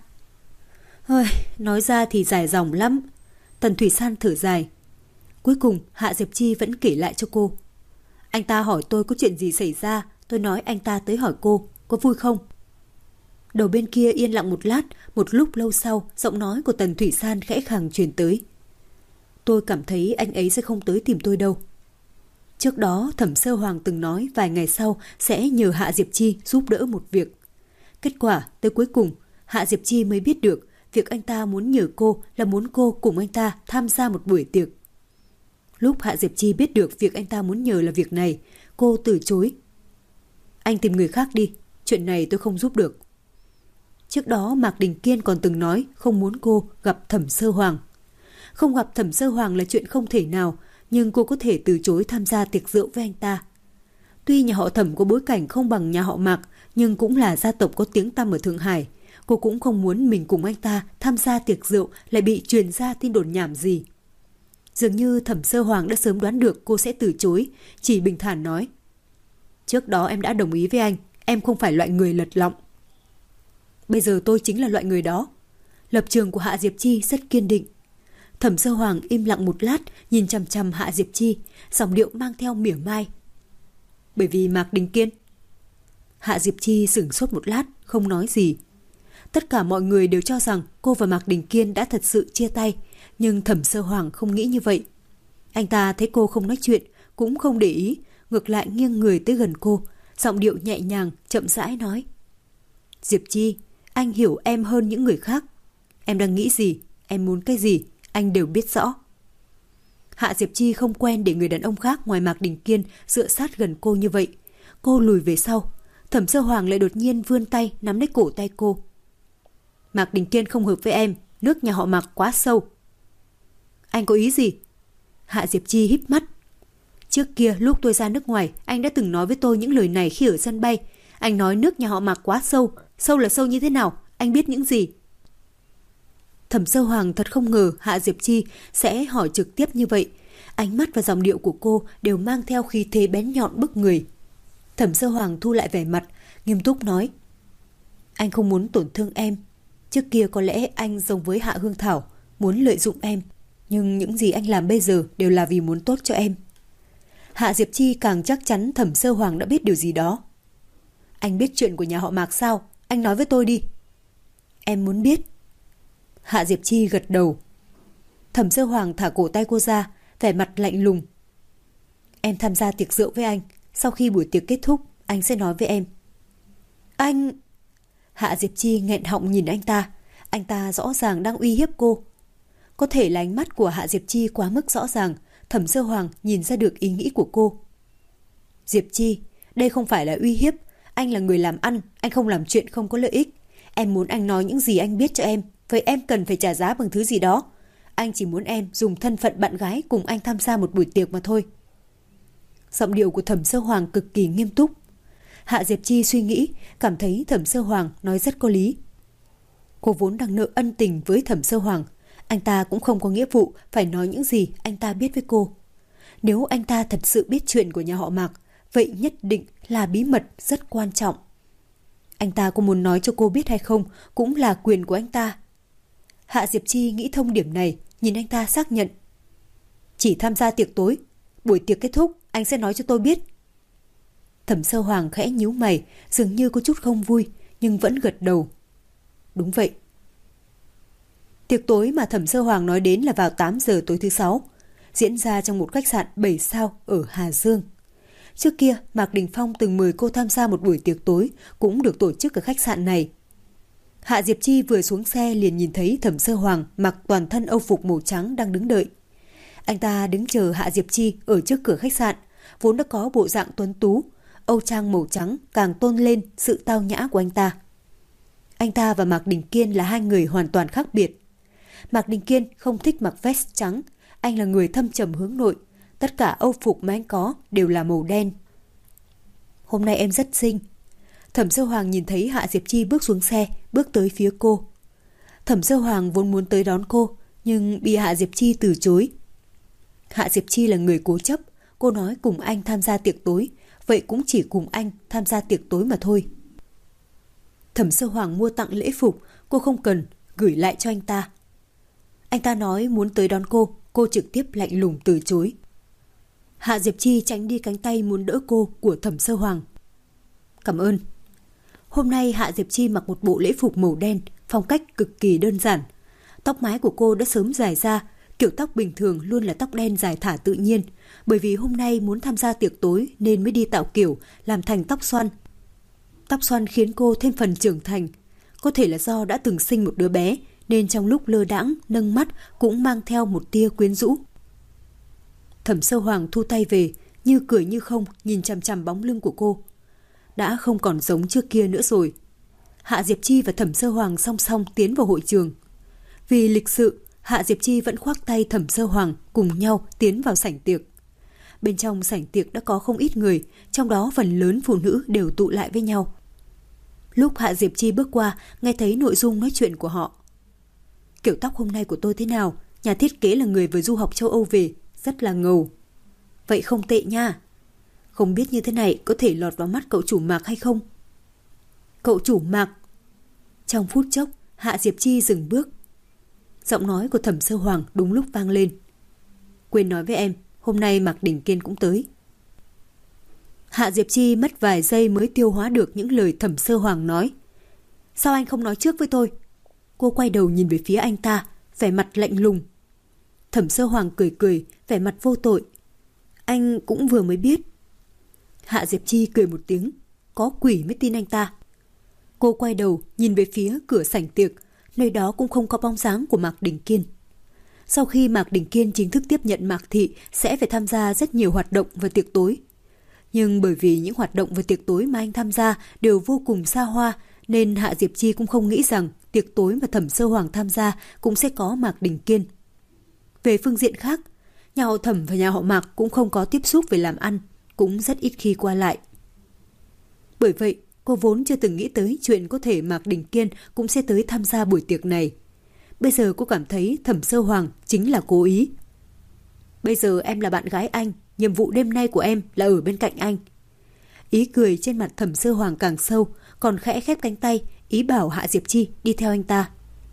Speaker 1: Nói ra thì dài dòng lắm. Tần Thủy San thở dài. Cuối cùng Hạ Diệp Chi vẫn kể lại cho cô. Anh ta hỏi tôi có chuyện gì xảy ra, tôi nói anh ta tới hỏi cô, có vui không? Đầu bên kia yên lặng một lát, một lúc lâu sau, giọng nói của Tần Thủy San khẽ khàng truyền tới. Tôi cảm thấy anh ấy sẽ không tới tìm tôi đâu. Trước đó Thẩm Sơ Hoàng từng nói vài ngày sau sẽ nhờ Hạ Diệp Chi giúp đỡ một việc. Kết quả tới cuối cùng Hạ Diệp Chi mới biết được việc anh ta muốn nhờ cô là muốn cô cùng anh ta tham gia một buổi tiệc. Lúc Hạ Diệp Chi biết được việc anh ta muốn nhờ là việc này, cô từ chối. Anh tìm người khác đi, chuyện này tôi không giúp được. Trước đó Mạc Đình Kiên còn từng nói không muốn cô gặp Thẩm Sơ Hoàng. Không gặp Thẩm Sơ Hoàng là chuyện không thể nào, nhưng cô có thể từ chối tham gia tiệc rượu với anh ta. Tuy nhà họ Thẩm có bối cảnh không bằng nhà họ Mạc, nhưng cũng là gia tộc có tiếng tăm ở Thượng Hải. Cô cũng không muốn mình cùng anh ta tham gia tiệc rượu lại bị truyền ra tin đồn nhảm gì. Dường như Thẩm Sơ Hoàng đã sớm đoán được cô sẽ từ chối, chỉ bình thản nói. Trước đó em đã đồng ý với anh, em không phải loại người lật lọng. Bây giờ tôi chính là loại người đó. Lập trường của Hạ Diệp Chi rất kiên định. Thẩm Sơ Hoàng im lặng một lát, nhìn chằm chằm Hạ Diệp Chi, giọng điệu mang theo mỉa mai. Bởi vì Mạc Đình Kiên. Hạ Diệp Chi sửng sốt một lát, không nói gì. Tất cả mọi người đều cho rằng cô và Mạc Đình Kiên đã thật sự chia tay, nhưng Thẩm Sơ Hoàng không nghĩ như vậy. Anh ta thấy cô không nói chuyện, cũng không để ý, ngược lại nghiêng người tới gần cô, giọng điệu nhẹ nhàng, chậm rãi nói. Diệp Chi, anh hiểu em hơn những người khác. Em đang nghĩ gì, em muốn cái gì, anh đều biết rõ. Hạ Diệp Chi không quen để người đàn ông khác ngoài Mạc Đình Kiên dựa sát gần cô như vậy. Cô lùi về sau. Thẩm Sơ Hoàng lại đột nhiên vươn tay nắm lấy cổ tay cô. Mạc Đình Kiên không hợp với em, nước nhà họ Mạc quá sâu. Anh có ý gì? Hạ Diệp Chi híp mắt. Trước kia lúc tôi ra nước ngoài, anh đã từng nói với tôi những lời này khi ở sân bay. Anh nói nước nhà họ Mạc quá sâu. Sâu là sâu như thế nào? Anh biết những gì? Thẩm Sơ Hoàng thật không ngờ Hạ Diệp Chi sẽ hỏi trực tiếp như vậy. Ánh mắt và giọng điệu của cô đều mang theo khí thế bén nhọn bức người. Thẩm Sơ Hoàng thu lại vẻ mặt, nghiêm túc nói. Anh không muốn tổn thương em. Trước kia có lẽ anh giống với Hạ Hương Thảo, muốn lợi dụng em. Nhưng những gì anh làm bây giờ đều là vì muốn tốt cho em. Hạ Diệp Chi càng chắc chắn Thẩm Sơ Hoàng đã biết điều gì đó. Anh biết chuyện của nhà họ Mạc sao? Anh nói với tôi đi. Em muốn biết. Hạ Diệp Chi gật đầu. Thẩm Sơ Hoàng thả cổ tay cô ra, vẻ mặt lạnh lùng. Em tham gia tiệc rượu với anh. Sau khi buổi tiệc kết thúc, anh sẽ nói với em. Anh... Hạ Diệp Chi nghẹn họng nhìn anh ta. Anh ta rõ ràng đang uy hiếp cô. Có thể là ánh mắt của Hạ Diệp Chi quá mức rõ ràng. Thẩm Sơ Hoàng nhìn ra được ý nghĩ của cô. Diệp Chi, đây không phải là uy hiếp. Anh là người làm ăn, anh không làm chuyện không có lợi ích. Em muốn anh nói những gì anh biết cho em. Vậy em cần phải trả giá bằng thứ gì đó. Anh chỉ muốn em dùng thân phận bạn gái cùng anh tham gia một buổi tiệc mà thôi. Giọng điệu của Thẩm Sơ Hoàng cực kỳ nghiêm túc. Hạ Diệp Chi suy nghĩ, cảm thấy Thẩm Sơ Hoàng nói rất có lý. Cô vốn đang nợ ân tình với Thẩm Sơ Hoàng. Anh ta cũng không có nghĩa vụ phải nói những gì anh ta biết với cô. Nếu anh ta thật sự biết chuyện của nhà họ Mạc, vậy nhất định là bí mật rất quan trọng. Anh ta có muốn nói cho cô biết hay không cũng là quyền của anh ta. Hạ Diệp Chi nghĩ thông điểm này, nhìn anh ta xác nhận. Chỉ tham gia tiệc tối, buổi tiệc kết thúc anh sẽ nói cho tôi biết. Thẩm Sơ Hoàng khẽ nhíu mày, dường như có chút không vui, nhưng vẫn gật đầu. Đúng vậy. Tiệc tối mà Thẩm Sơ Hoàng nói đến là vào 8 giờ tối thứ Sáu, diễn ra trong một khách sạn 7 sao ở Hà Dương. Trước kia, Mạc Đình Phong từng mời cô tham gia một buổi tiệc tối cũng được tổ chức ở khách sạn này. Hạ Diệp Chi vừa xuống xe liền nhìn thấy Thẩm Sơ Hoàng mặc toàn thân âu phục màu trắng đang đứng đợi. Anh ta đứng chờ Hạ Diệp Chi ở trước cửa khách sạn, vốn đã có bộ dạng tuấn tú, âu trang màu trắng càng tôn lên sự tao nhã của anh ta. Anh ta và Mạc Đình Kiên là hai người hoàn toàn khác biệt. Mạc Đình Kiên không thích mặc vest trắng, anh là người thâm trầm hướng nội, tất cả âu phục mà anh có đều là màu đen. Hôm nay em rất xinh. Thẩm Sơ Hoàng nhìn thấy Hạ Diệp Chi bước xuống xe, bước tới phía cô. Thẩm Sơ Hoàng vốn muốn tới đón cô, nhưng bị Hạ Diệp Chi từ chối. Hạ Diệp Chi là người cố chấp, cô nói cùng anh tham gia tiệc tối, vậy cũng chỉ cùng anh tham gia tiệc tối mà thôi. Thẩm Sơ Hoàng mua tặng lễ phục, cô không cần, gửi lại cho anh ta. Anh ta nói muốn tới đón cô trực tiếp lạnh lùng từ chối. Hạ Diệp Chi tránh đi cánh tay muốn đỡ cô của Thẩm Sơ Hoàng. Cảm ơn. Hôm nay Hạ Diệp Chi mặc một bộ lễ phục màu đen, phong cách cực kỳ đơn giản. Tóc mái của cô đã sớm dài ra, kiểu tóc bình thường luôn là tóc đen dài thả tự nhiên. Bởi vì hôm nay muốn tham gia tiệc tối nên mới đi tạo kiểu, làm thành tóc xoăn. Tóc xoăn khiến cô thêm phần trưởng thành. Có thể là do đã từng sinh một đứa bé, nên trong lúc lơ đãng nâng mắt cũng mang theo một tia quyến rũ. Thẩm Sơ Hoàng thu tay về, như cười như không nhìn chằm chằm bóng lưng của cô. Đã không còn giống trước kia nữa rồi. Hạ Diệp Chi và Thẩm Sơ Hoàng song song tiến vào hội trường. Vì lịch sự, Hạ Diệp Chi vẫn khoác tay Thẩm Sơ Hoàng cùng nhau tiến vào sảnh tiệc. Bên trong sảnh tiệc đã có không ít người, trong đó phần lớn phụ nữ đều tụ lại với nhau. Lúc Hạ Diệp Chi bước qua, nghe thấy nội dung nói chuyện của họ. Kiểu tóc hôm nay của tôi thế nào? Nhà thiết kế là người vừa du học châu Âu về, rất là ngầu. Vậy không tệ nha. Không biết như thế này có thể lọt vào mắt cậu chủ Mạc hay không? Cậu chủ Mạc. Trong phút chốc, Hạ Diệp Chi dừng bước. Giọng nói của Thẩm Sơ Hoàng đúng lúc vang lên. Quên nói với em, hôm nay Mạc Đình Kiên cũng tới. Hạ Diệp Chi mất vài giây mới tiêu hóa được những lời Thẩm Sơ Hoàng nói. Sao anh không nói trước với tôi? Cô quay đầu nhìn về phía anh ta, vẻ mặt lạnh lùng. Thẩm Sơ Hoàng cười cười, vẻ mặt vô tội. Anh cũng vừa mới biết. Hạ Diệp Chi cười một tiếng, có quỷ mới tin anh ta. Cô quay đầu nhìn về phía cửa sảnh tiệc, nơi đó cũng không có bóng dáng của Mạc Đình Kiên. Sau khi Mạc Đình Kiên chính thức tiếp nhận Mạc Thị sẽ phải tham gia rất nhiều hoạt động và tiệc tối. Nhưng bởi vì những hoạt động và tiệc tối mà anh tham gia đều vô cùng xa hoa, nên Hạ Diệp Chi cũng không nghĩ rằng tiệc tối mà Thẩm Sơ Hoàng tham gia cũng sẽ có Mạc Đình Kiên. Về phương diện khác, nhà họ Thẩm và nhà họ Mạc cũng không có tiếp xúc về làm ăn, cũng rất ít khi qua lại. Bởi vậy, cô vốn chưa từng nghĩ tới chuyện có thể Mạc Đình Kiên cũng sẽ tới tham gia buổi tiệc này. Bây giờ cô cảm thấy Thẩm Sơ Hoàng chính là cố ý. Bây giờ em là bạn gái anh, nhiệm vụ đêm nay của em là ở bên cạnh anh. Ý cười trên mặt Thẩm Sơ Hoàng càng sâu, còn khẽ khép cánh tay, ý bảo Hạ Diệp Chi đi theo anh ta.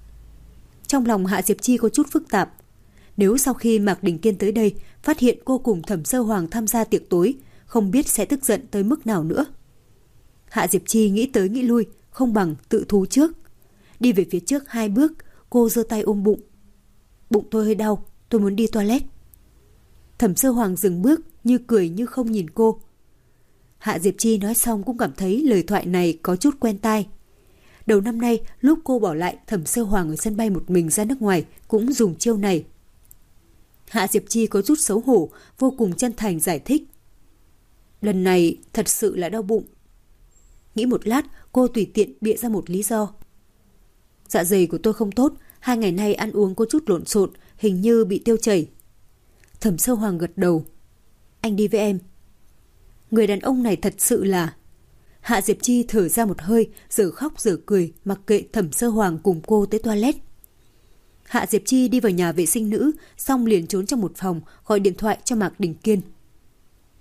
Speaker 1: Trong lòng Hạ Diệp Chi có chút phức tạp. Nếu sau khi Mạc Đình Kiên tới đây, phát hiện cô cùng Thẩm Sơ Hoàng tham gia tiệc tối, không biết sẽ tức giận tới mức nào nữa. Hạ Diệp Chi nghĩ tới nghĩ lui, không bằng tự thú trước. Đi về phía trước 2 bước, cô giơ tay ôm bụng. Bụng tôi hơi đau, tôi muốn đi toilet. Thẩm Sơ Hoàng dừng bước, như cười như không nhìn cô. Hạ Diệp Chi nói xong cũng cảm thấy lời thoại này có chút quen tai. Đầu năm nay, lúc cô bỏ lại Thẩm Sơ Hoàng ở sân bay một mình ra nước ngoài, cũng dùng chiêu này. Hạ Diệp Chi có chút xấu hổ, vô cùng chân thành giải thích. Lần này thật sự là đau bụng. Nghĩ một lát, cô tùy tiện bịa ra một lý do. Dạ dày của tôi không tốt, 2 ngày nay ăn uống có chút lộn xộn, hình như bị tiêu chảy. Thẩm Sơ Hoàng gật đầu. Anh đi với em. Người đàn ông này thật sự là... Hạ Diệp Chi thở ra một hơi, giờ khóc giờ cười, mặc kệ Thẩm Sơ Hoàng cùng cô tới toilet. Hạ Diệp Chi đi vào nhà vệ sinh nữ, xong liền trốn trong một phòng, gọi điện thoại cho Mạc Đình Kiên.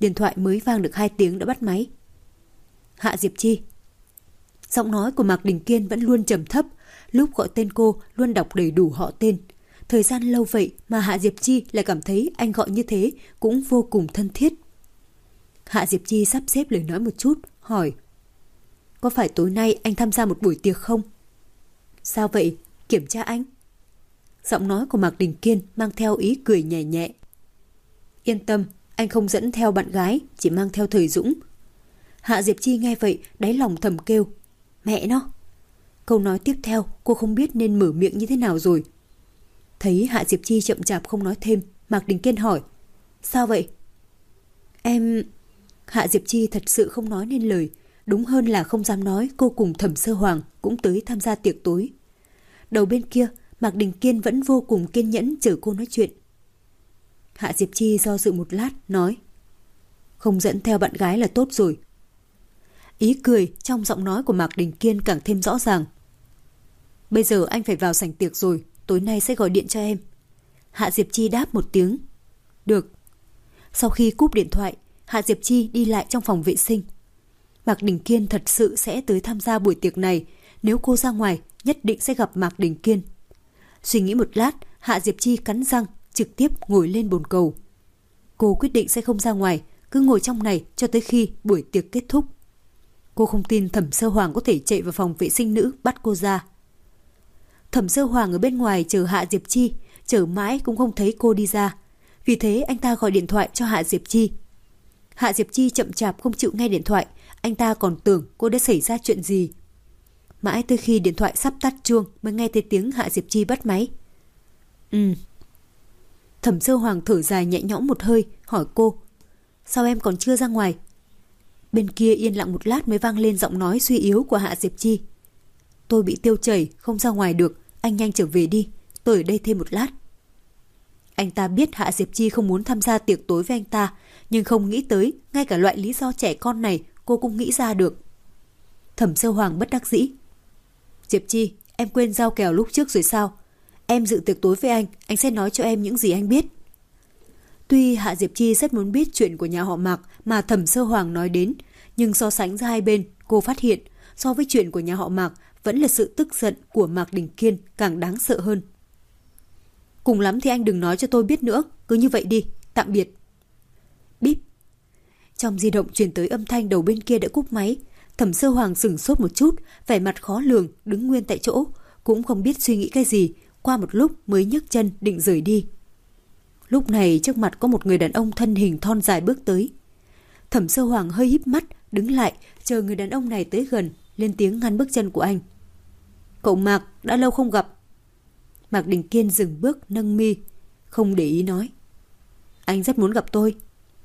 Speaker 1: Điện thoại mới vang được 2 tiếng đã bắt máy. Hạ Diệp Chi. Giọng nói của Mạc Đình Kiên vẫn luôn trầm thấp, lúc gọi tên cô luôn đọc đầy đủ họ tên. Thời gian lâu vậy mà Hạ Diệp Chi lại cảm thấy anh gọi như thế cũng vô cùng thân thiết. Hạ Diệp Chi sắp xếp lời nói một chút, hỏi: có phải tối nay anh tham gia một buổi tiệc không? Sao vậy? Kiểm tra anh. Giọng nói của Mạc Đình Kiên mang theo ý cười nhẹ nhẹ. Yên tâm, anh không dẫn theo bạn gái, chỉ mang theo Thời Dũng. Hạ Diệp Chi nghe vậy, đáy lòng thầm kêu: mẹ nó. Câu nói tiếp theo cô không biết nên mở miệng như thế nào rồi. Thấy Hạ Diệp Chi chậm chạp không nói thêm, Mạc Đình Kiên hỏi: sao vậy? Em... Hạ Diệp Chi thật sự không nói nên lời. Đúng hơn là không dám nói cô cùng Thẩm Sơ Hoàng cũng tới tham gia tiệc tối. Đầu bên kia, Mạc Đình Kiên vẫn vô cùng kiên nhẫn chờ cô nói chuyện. Hạ Diệp Chi do dự một lát, nói: không dẫn theo bạn gái là tốt rồi. Ý cười trong giọng nói của Mạc Đình Kiên càng thêm rõ ràng. Bây giờ anh phải vào sảnh tiệc rồi, tối nay sẽ gọi điện cho em. Hạ Diệp Chi đáp một tiếng: được. Sau khi cúp điện thoại, Hạ Diệp Chi đi lại trong phòng vệ sinh. Mạc Đình Kiên thật sự sẽ tới tham gia buổi tiệc này. Nếu cô ra ngoài, nhất định sẽ gặp Mạc Đình Kiên. Suy nghĩ một lát, Hạ Diệp Chi cắn răng, trực tiếp ngồi lên bồn cầu. Cô quyết định sẽ không ra ngoài, cứ ngồi trong này cho tới khi buổi tiệc kết thúc. Cô không tin Thẩm Sơ Hoàng có thể chạy vào phòng vệ sinh nữ bắt cô ra. Thẩm Sơ Hoàng ở bên ngoài chờ Hạ Diệp Chi, chờ mãi cũng không thấy cô đi ra. Vì thế anh ta gọi điện thoại cho Hạ Diệp Chi. Hạ Diệp Chi chậm chạp không chịu nghe điện thoại, anh ta còn tưởng cô đã xảy ra chuyện gì. Mãi tới khi điện thoại sắp tắt chuông mới nghe thấy tiếng Hạ Diệp Chi bắt máy. Thẩm Sơ Hoàng thở dài nhẹ nhõm một hơi, hỏi cô: sao em còn chưa ra ngoài? Bên kia yên lặng một lát mới vang lên giọng nói suy yếu của Hạ Diệp Chi: tôi bị tiêu chảy, không ra ngoài được, anh nhanh trở về đi, tôi ở đây thêm một lát. Anh ta biết Hạ Diệp Chi không muốn tham gia tiệc tối với anh ta, nhưng không nghĩ tới ngay cả loại lý do trẻ con này cô cũng nghĩ ra được. Thẩm Sơ Hoàng bất đắc dĩ: Diệp Chi, em quên giao kèo lúc trước rồi sao? Em dự tiệc tối với anh sẽ nói cho em những gì anh biết. Tuy Hạ Diệp Chi rất muốn biết chuyện của nhà họ Mạc mà Thẩm Sơ Hoàng nói đến, nhưng so sánh ra hai bên, cô phát hiện so với chuyện của nhà họ Mạc vẫn là sự tức giận của Mạc Đình Kiên càng đáng sợ hơn. Cùng lắm thì anh đừng nói cho tôi biết nữa, cứ như vậy đi, tạm biệt. Bíp. Trong di động truyền tới âm thanh đầu bên kia đã cúp máy. Thẩm Sơ Hoàng sửng sốt một chút, vẻ mặt khó lường, đứng nguyên tại chỗ, cũng không biết suy nghĩ cái gì, qua một lúc mới nhấc chân định rời đi. Lúc này trước mặt có một người đàn ông thân hình thon dài bước tới. Thẩm Sơ Hoàng hơi híp mắt, đứng lại, chờ người đàn ông này tới gần, lên tiếng ngăn bước chân của anh. Cậu Mạc, đã lâu không gặp. Mạc Đình Kiên dừng bước, nâng mi, không để ý nói: anh rất muốn gặp tôi.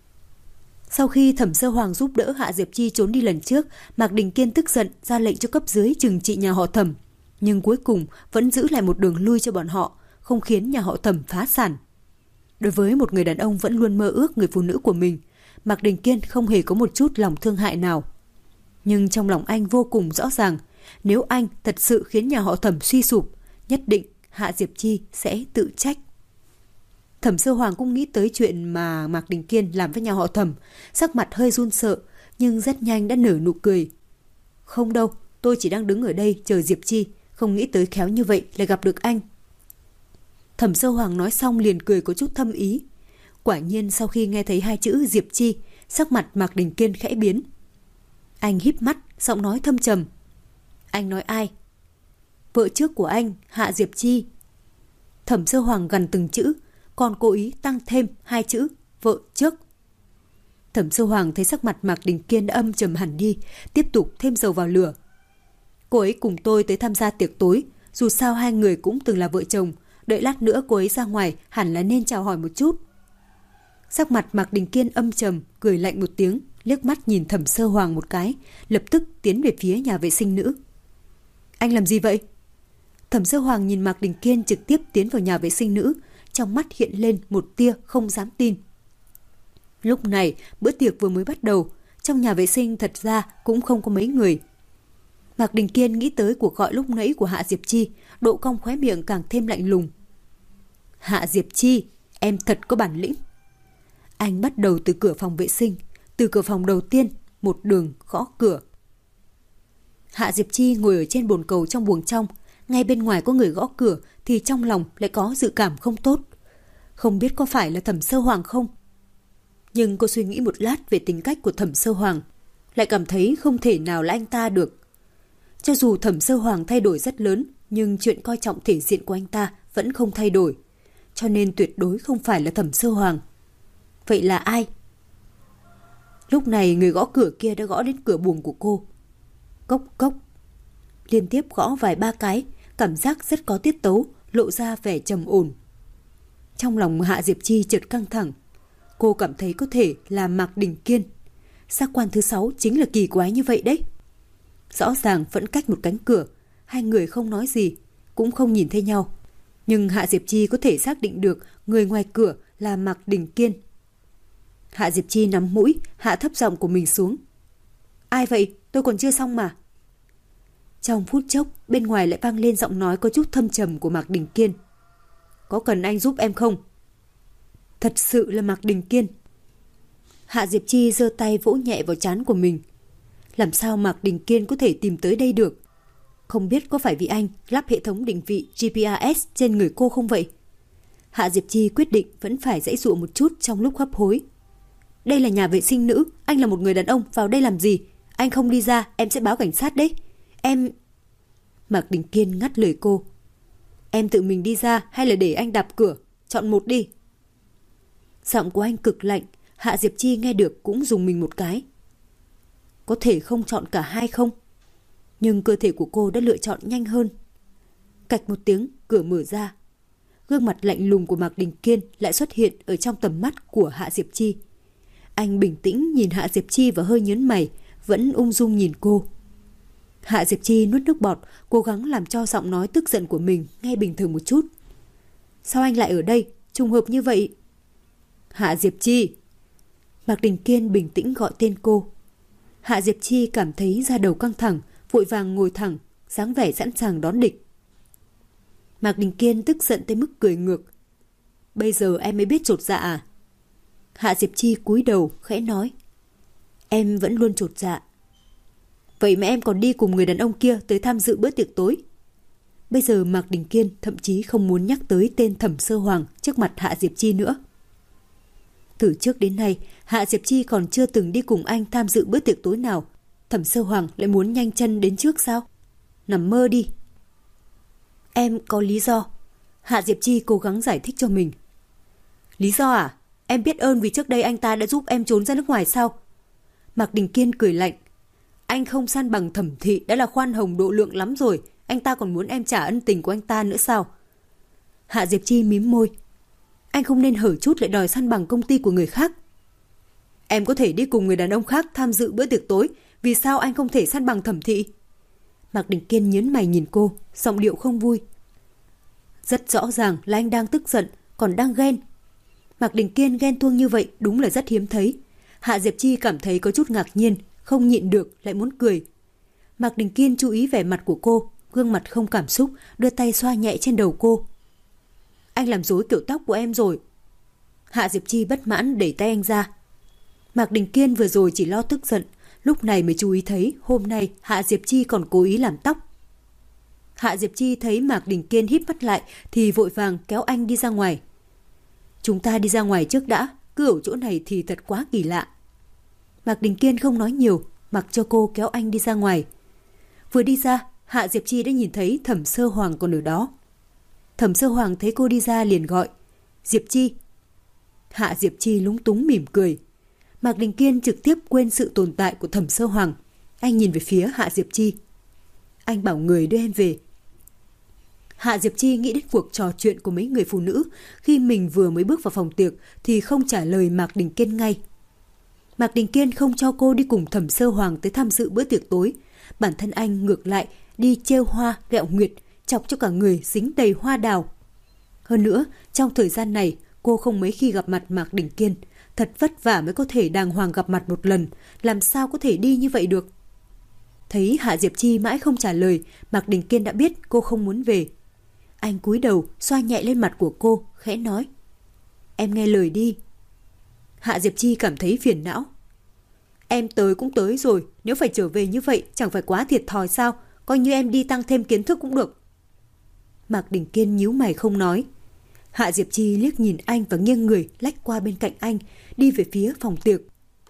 Speaker 1: Sau khi Thẩm Sơ Hoàng giúp đỡ Hạ Diệp Chi trốn đi lần trước, Mạc Đình Kiên tức giận ra lệnh cho cấp dưới trừng trị nhà họ Thẩm, nhưng cuối cùng vẫn giữ lại một đường lui cho bọn họ, không khiến nhà họ Thẩm phá sản. Đối với một người đàn ông vẫn luôn mơ ước người phụ nữ của mình, Mạc Đình Kiên không hề có một chút lòng thương hại nào. Nhưng trong lòng anh vô cùng rõ ràng, nếu anh thật sự khiến nhà họ Thẩm suy sụp, nhất định Hạ Diệp Chi sẽ tự trách. Thẩm Sơ Hoàng cũng nghĩ tới chuyện mà Mạc Đình Kiên làm với nhà họ Thẩm, sắc mặt hơi run sợ, nhưng rất nhanh đã nở nụ cười. Không đâu, tôi chỉ đang đứng ở đây chờ Diệp Chi, không nghĩ tới khéo như vậy lại gặp được anh. Thẩm Sơ Hoàng nói xong liền cười có chút thâm ý. Quả nhiên sau khi nghe thấy hai chữ Diệp Chi, sắc mặt Mạc Đình Kiên khẽ biến. Anh híp mắt, giọng nói thâm trầm. Anh nói ai? Vợ trước của anh, Hạ Diệp Chi. Thẩm Sơ Hoàng gằn từng chữ, còn cố ý tăng thêm hai chữ vợ trước. Thẩm Sơ Hoàng thấy sắc mặt Mạc Đình Kiên đã âm trầm hẳn đi, tiếp tục thêm dầu vào lửa. Cô ấy cùng tôi tới tham gia tiệc tối, dù sao hai người cũng từng là vợ chồng, đợi lát nữa cô ấy ra ngoài hẳn là nên chào hỏi một chút. Sắc mặt Mạc Đình Kiên âm trầm, cười lạnh một tiếng, liếc mắt nhìn Thẩm Sơ Hoàng một cái, lập tức tiến về phía nhà vệ sinh nữ. Anh làm gì vậy? Thẩm Sơ Hoàng nhìn Mạc Đình Kiên trực tiếp tiến vào nhà vệ sinh nữ, trong mắt hiện lên một tia không dám tin. Lúc này, bữa tiệc vừa mới bắt đầu, trong nhà vệ sinh thật ra cũng không có mấy người. Mạc Đình Kiên nghĩ tới cuộc gọi lúc nãy của Hạ Diệp Chi, độ cong khóe miệng càng thêm lạnh lùng. Hạ Diệp Chi, em thật có bản lĩnh. Anh bắt đầu từ cửa phòng vệ sinh, Từ cửa phòng đầu tiên, một đường gõ cửa. Hạ Diệp Chi ngồi ở trên bồn cầu trong buồng trong, ngay bên ngoài có người gõ cửa thì trong lòng lại có dự cảm không tốt. Không biết có phải là Thẩm Sơ Hoàng không? Nhưng cô suy nghĩ một lát về tính cách của Thẩm Sơ Hoàng, lại cảm thấy không thể nào là anh ta được. Cho dù Thẩm Sơ Hoàng thay đổi rất lớn, nhưng chuyện coi trọng thể diện của anh ta vẫn không thay đổi. Cho nên tuyệt đối không phải là Thẩm Sơ Hoàng. Vậy là ai? Lúc này người gõ cửa kia đã gõ đến cửa buồng của cô. Cốc cốc. Liên tiếp gõ vài ba cái, cảm giác rất có tiết tấu, lộ ra vẻ trầm ổn. Trong lòng Hạ Diệp Chi chợt căng thẳng. Cô cảm thấy có thể là Mạc Đình Kiên. Giác quan thứ 6 chính là kỳ quái như vậy đấy. Rõ ràng vẫn cách một cánh cửa, hai người không nói gì, cũng không nhìn thấy nhau. Nhưng Hạ Diệp Chi có thể xác định được người ngoài cửa là Mạc Đình Kiên. Hạ Diệp Chi nắm mũi, hạ thấp giọng của mình xuống. Ai vậy? Tôi còn chưa xong mà. Trong phút chốc, bên ngoài lại vang lên giọng nói có chút thâm trầm của Mạc Đình Kiên. Có cần anh giúp em không? Thật sự là Mạc Đình Kiên. Hạ Diệp Chi giơ tay vỗ nhẹ vào trán của mình. Làm sao Mạc Đình Kiên có thể tìm tới đây được? Không biết có phải vì anh lắp hệ thống định vị GPS trên người cô không vậy? Hạ Diệp Chi quyết định vẫn phải giãy giụa một chút trong lúc hấp hối. Đây là nhà vệ sinh nữ, anh là một người đàn ông, vào đây làm gì? Anh không đi ra, em sẽ báo cảnh sát đấy. Em... Mạc Đình Kiên ngắt lời cô. Em tự mình đi ra hay là để anh đạp cửa? Chọn một đi. Giọng của anh cực lạnh, Hạ Diệp Chi nghe được cũng dùng mình một cái. Có thể không chọn cả hai không? Nhưng cơ thể của cô đã lựa chọn nhanh hơn. Cạch một tiếng, cửa mở ra. Gương mặt lạnh lùng của Mạc Đình Kiên lại xuất hiện ở trong tầm mắt của Hạ Diệp Chi. Anh bình tĩnh nhìn Hạ Diệp Chi và hơi nhớn mày, vẫn ung dung nhìn cô. Hạ Diệp Chi nuốt nước bọt, cố gắng làm cho giọng nói tức giận của mình nghe bình thường một chút. Sao anh lại ở đây? Trùng hợp như vậy. Hạ Diệp Chi. Mạc Đình Kiên bình tĩnh gọi tên cô. Hạ Diệp Chi cảm thấy da đầu căng thẳng, vội vàng ngồi thẳng, dáng vẻ sẵn sàng đón địch. Mạc Đình Kiên tức giận tới mức cười ngược. Bây giờ em mới biết chột dạ à? Hạ Diệp Chi cúi đầu khẽ nói. Em vẫn luôn chột dạ. Vậy mà em còn đi cùng người đàn ông kia tới tham dự bữa tiệc tối. Bây giờ Mạc Đình Kiên thậm chí không muốn nhắc tới tên Thẩm Sơ Hoàng trước mặt Hạ Diệp Chi nữa. Từ trước đến nay, Hạ Diệp Chi còn chưa từng đi cùng anh tham dự bữa tiệc tối nào. Thẩm Sơ Hoàng lại muốn nhanh chân đến trước sao? Nằm mơ đi. Em có lý do. Hạ Diệp Chi cố gắng giải thích cho mình. Lý do à? Em biết ơn vì trước đây anh ta đã giúp em trốn ra nước ngoài sao? Mạc Đình Kiên cười lạnh. Anh không san bằng Thẩm thị đã là khoan hồng độ lượng lắm rồi. Anh ta còn muốn em trả ân tình của anh ta nữa sao? Hạ Diệp Chi mím môi. Anh không nên hở chút lại đòi san bằng công ty của người khác. Em có thể đi cùng người đàn ông khác tham dự bữa tiệc tối. Vì sao anh không thể san bằng Thẩm thị? Mạc Đình Kiên nhớn mày nhìn cô, giọng điệu không vui. Rất rõ ràng là anh đang tức giận, còn đang ghen. Mạc Đình Kiên ghen tuông như vậy đúng là rất hiếm thấy. Hạ Diệp Chi cảm thấy có chút ngạc nhiên, không nhịn được lại muốn cười. Mạc Đình Kiên chú ý vẻ mặt của cô, gương mặt không cảm xúc, đưa tay xoa nhẹ trên đầu cô. Anh làm rối kiểu tóc của em rồi. Hạ Diệp Chi bất mãn đẩy tay anh ra. Mạc Đình Kiên vừa rồi chỉ lo tức giận, lúc này mới chú ý thấy hôm nay Hạ Diệp Chi còn cố ý làm tóc. Hạ Diệp Chi thấy Mạc Đình Kiên híp mắt lại thì vội vàng kéo anh đi ra ngoài. Chúng ta đi ra ngoài trước đã, cứ ở chỗ này thì thật quá kỳ lạ. Mạc Đình Kiên không nói nhiều, mặc cho cô kéo anh đi ra ngoài. Vừa đi ra, Hạ Diệp Chi đã nhìn thấy Thẩm Sơ Hoàng còn ở đó. Thẩm Sơ Hoàng thấy cô đi ra liền gọi. Diệp Chi. Hạ Diệp Chi lúng túng mỉm cười. Mạc Đình Kiên trực tiếp quên sự tồn tại của Thẩm Sơ Hoàng. Anh nhìn về phía Hạ Diệp Chi. Anh bảo người đưa em về. Hạ Diệp Chi nghĩ đến cuộc trò chuyện của mấy người phụ nữ khi mình vừa mới bước vào phòng tiệc thì không trả lời Mạc Đình Kiên ngay. Mạc Đình Kiên không cho cô đi cùng Thẩm Sơ Hoàng tới tham dự bữa tiệc tối. Bản thân anh ngược lại đi trêu hoa ghẹo nguyệt, chọc cho cả người dính đầy hoa đào. Hơn nữa, trong thời gian này cô không mấy khi gặp mặt Mạc Đình Kiên. Thật vất vả mới có thể đàng hoàng gặp mặt một lần, làm sao có thể đi như vậy được. Thấy Hạ Diệp Chi mãi không trả lời, Mạc Đình Kiên đã biết cô không muốn về. Anh cúi đầu xoa nhẹ lên mặt của cô, khẽ nói. Em nghe lời đi. Hạ Diệp Chi cảm thấy phiền não. Em tới cũng tới rồi, nếu phải trở về như vậy chẳng phải quá thiệt thòi sao? Coi như em đi tăng thêm kiến thức cũng được. Mạc Đình Kiên nhíu mày không nói. Hạ Diệp Chi liếc nhìn anh và nghiêng người lách qua bên cạnh anh, đi về phía phòng tiệc.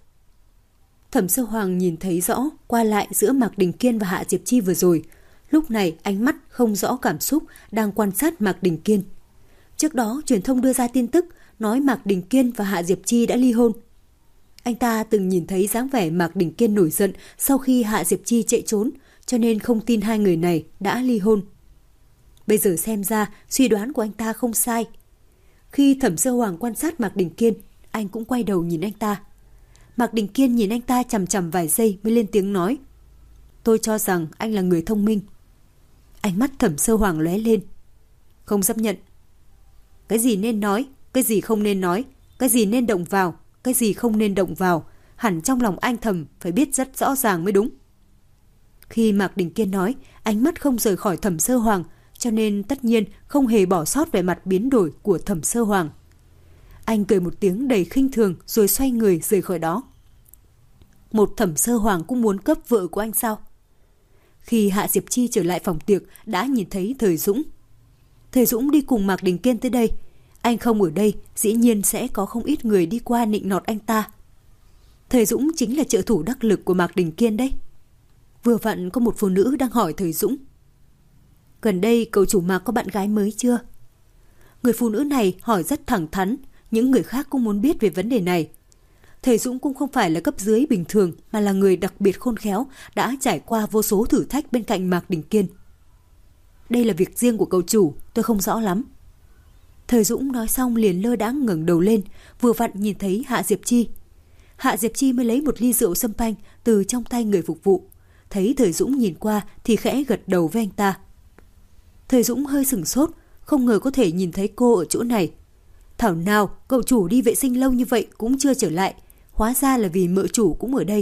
Speaker 1: Thẩm Sơ Hoàng nhìn thấy rõ qua lại giữa Mạc Đình Kiên và Hạ Diệp Chi vừa rồi. Lúc này ánh mắt không rõ cảm xúc đang quan sát Mạc Đình Kiên. Trước đó truyền thông đưa ra tin tức nói Mạc Đình Kiên và Hạ Diệp Chi đã ly hôn. Anh ta từng nhìn thấy dáng vẻ Mạc Đình Kiên nổi giận sau khi Hạ Diệp Chi chạy trốn, cho nên không tin hai người này đã ly hôn. Bây giờ xem ra suy đoán của anh ta không sai. Khi Thẩm Sơ Hoàng quan sát Mạc Đình Kiên, anh cũng quay đầu nhìn anh ta. Mạc Đình Kiên nhìn anh ta chằm chằm vài giây mới lên tiếng nói. Tôi cho rằng anh là người thông minh. Ánh mắt Thẩm Sơ Hoàng lóe lên. Không chấp nhận. Cái gì nên nói, cái gì không nên nói, cái gì nên động vào, cái gì không nên động vào, hẳn trong lòng anh thầm phải biết rất rõ ràng mới đúng. Khi Mạc Đình Kiên nói, ánh mắt không rời khỏi Thẩm Sơ Hoàng, cho nên tất nhiên không hề bỏ sót vẻ mặt biến đổi của Thẩm Sơ Hoàng. Anh cười một tiếng đầy khinh thường rồi xoay người rời khỏi đó. Một Thẩm Sơ Hoàng cũng muốn cướp vợ của anh sao? Khi Hạ Diệp Chi trở lại phòng tiệc đã nhìn thấy Thời Dũng. Thời Dũng đi cùng Mạc Đình Kiên tới đây. Anh không ở đây, dĩ nhiên sẽ có không ít người đi qua nịnh nọt anh ta. Thời Dũng chính là trợ thủ đắc lực của Mạc Đình Kiên đấy. Vừa vặn có một phụ nữ đang hỏi Thời Dũng. Gần đây cậu chủ Mạc có bạn gái mới chưa? Người phụ nữ này hỏi rất thẳng thắn, những người khác cũng muốn biết về vấn đề này. Thời Dũng cũng không phải là cấp dưới bình thường mà là người đặc biệt khôn khéo, đã trải qua vô số thử thách bên cạnh Mạc Đình Kiên. Đây là việc riêng của cậu chủ, tôi không rõ lắm. Thời Dũng nói xong liền lơ đãng ngẩng đầu lên, vừa vặn nhìn thấy Hạ Diệp Chi. Hạ Diệp Chi mới lấy một ly rượu sâm panh từ trong tay người phục vụ. Thấy Thời Dũng nhìn qua thì khẽ gật đầu với anh ta. Thời Dũng hơi sửng sốt, không ngờ có thể nhìn thấy cô ở chỗ này. Thảo nào cậu chủ đi vệ sinh lâu như vậy cũng chưa trở lại, hóa ra là vì mợ chủ cũng ở đây.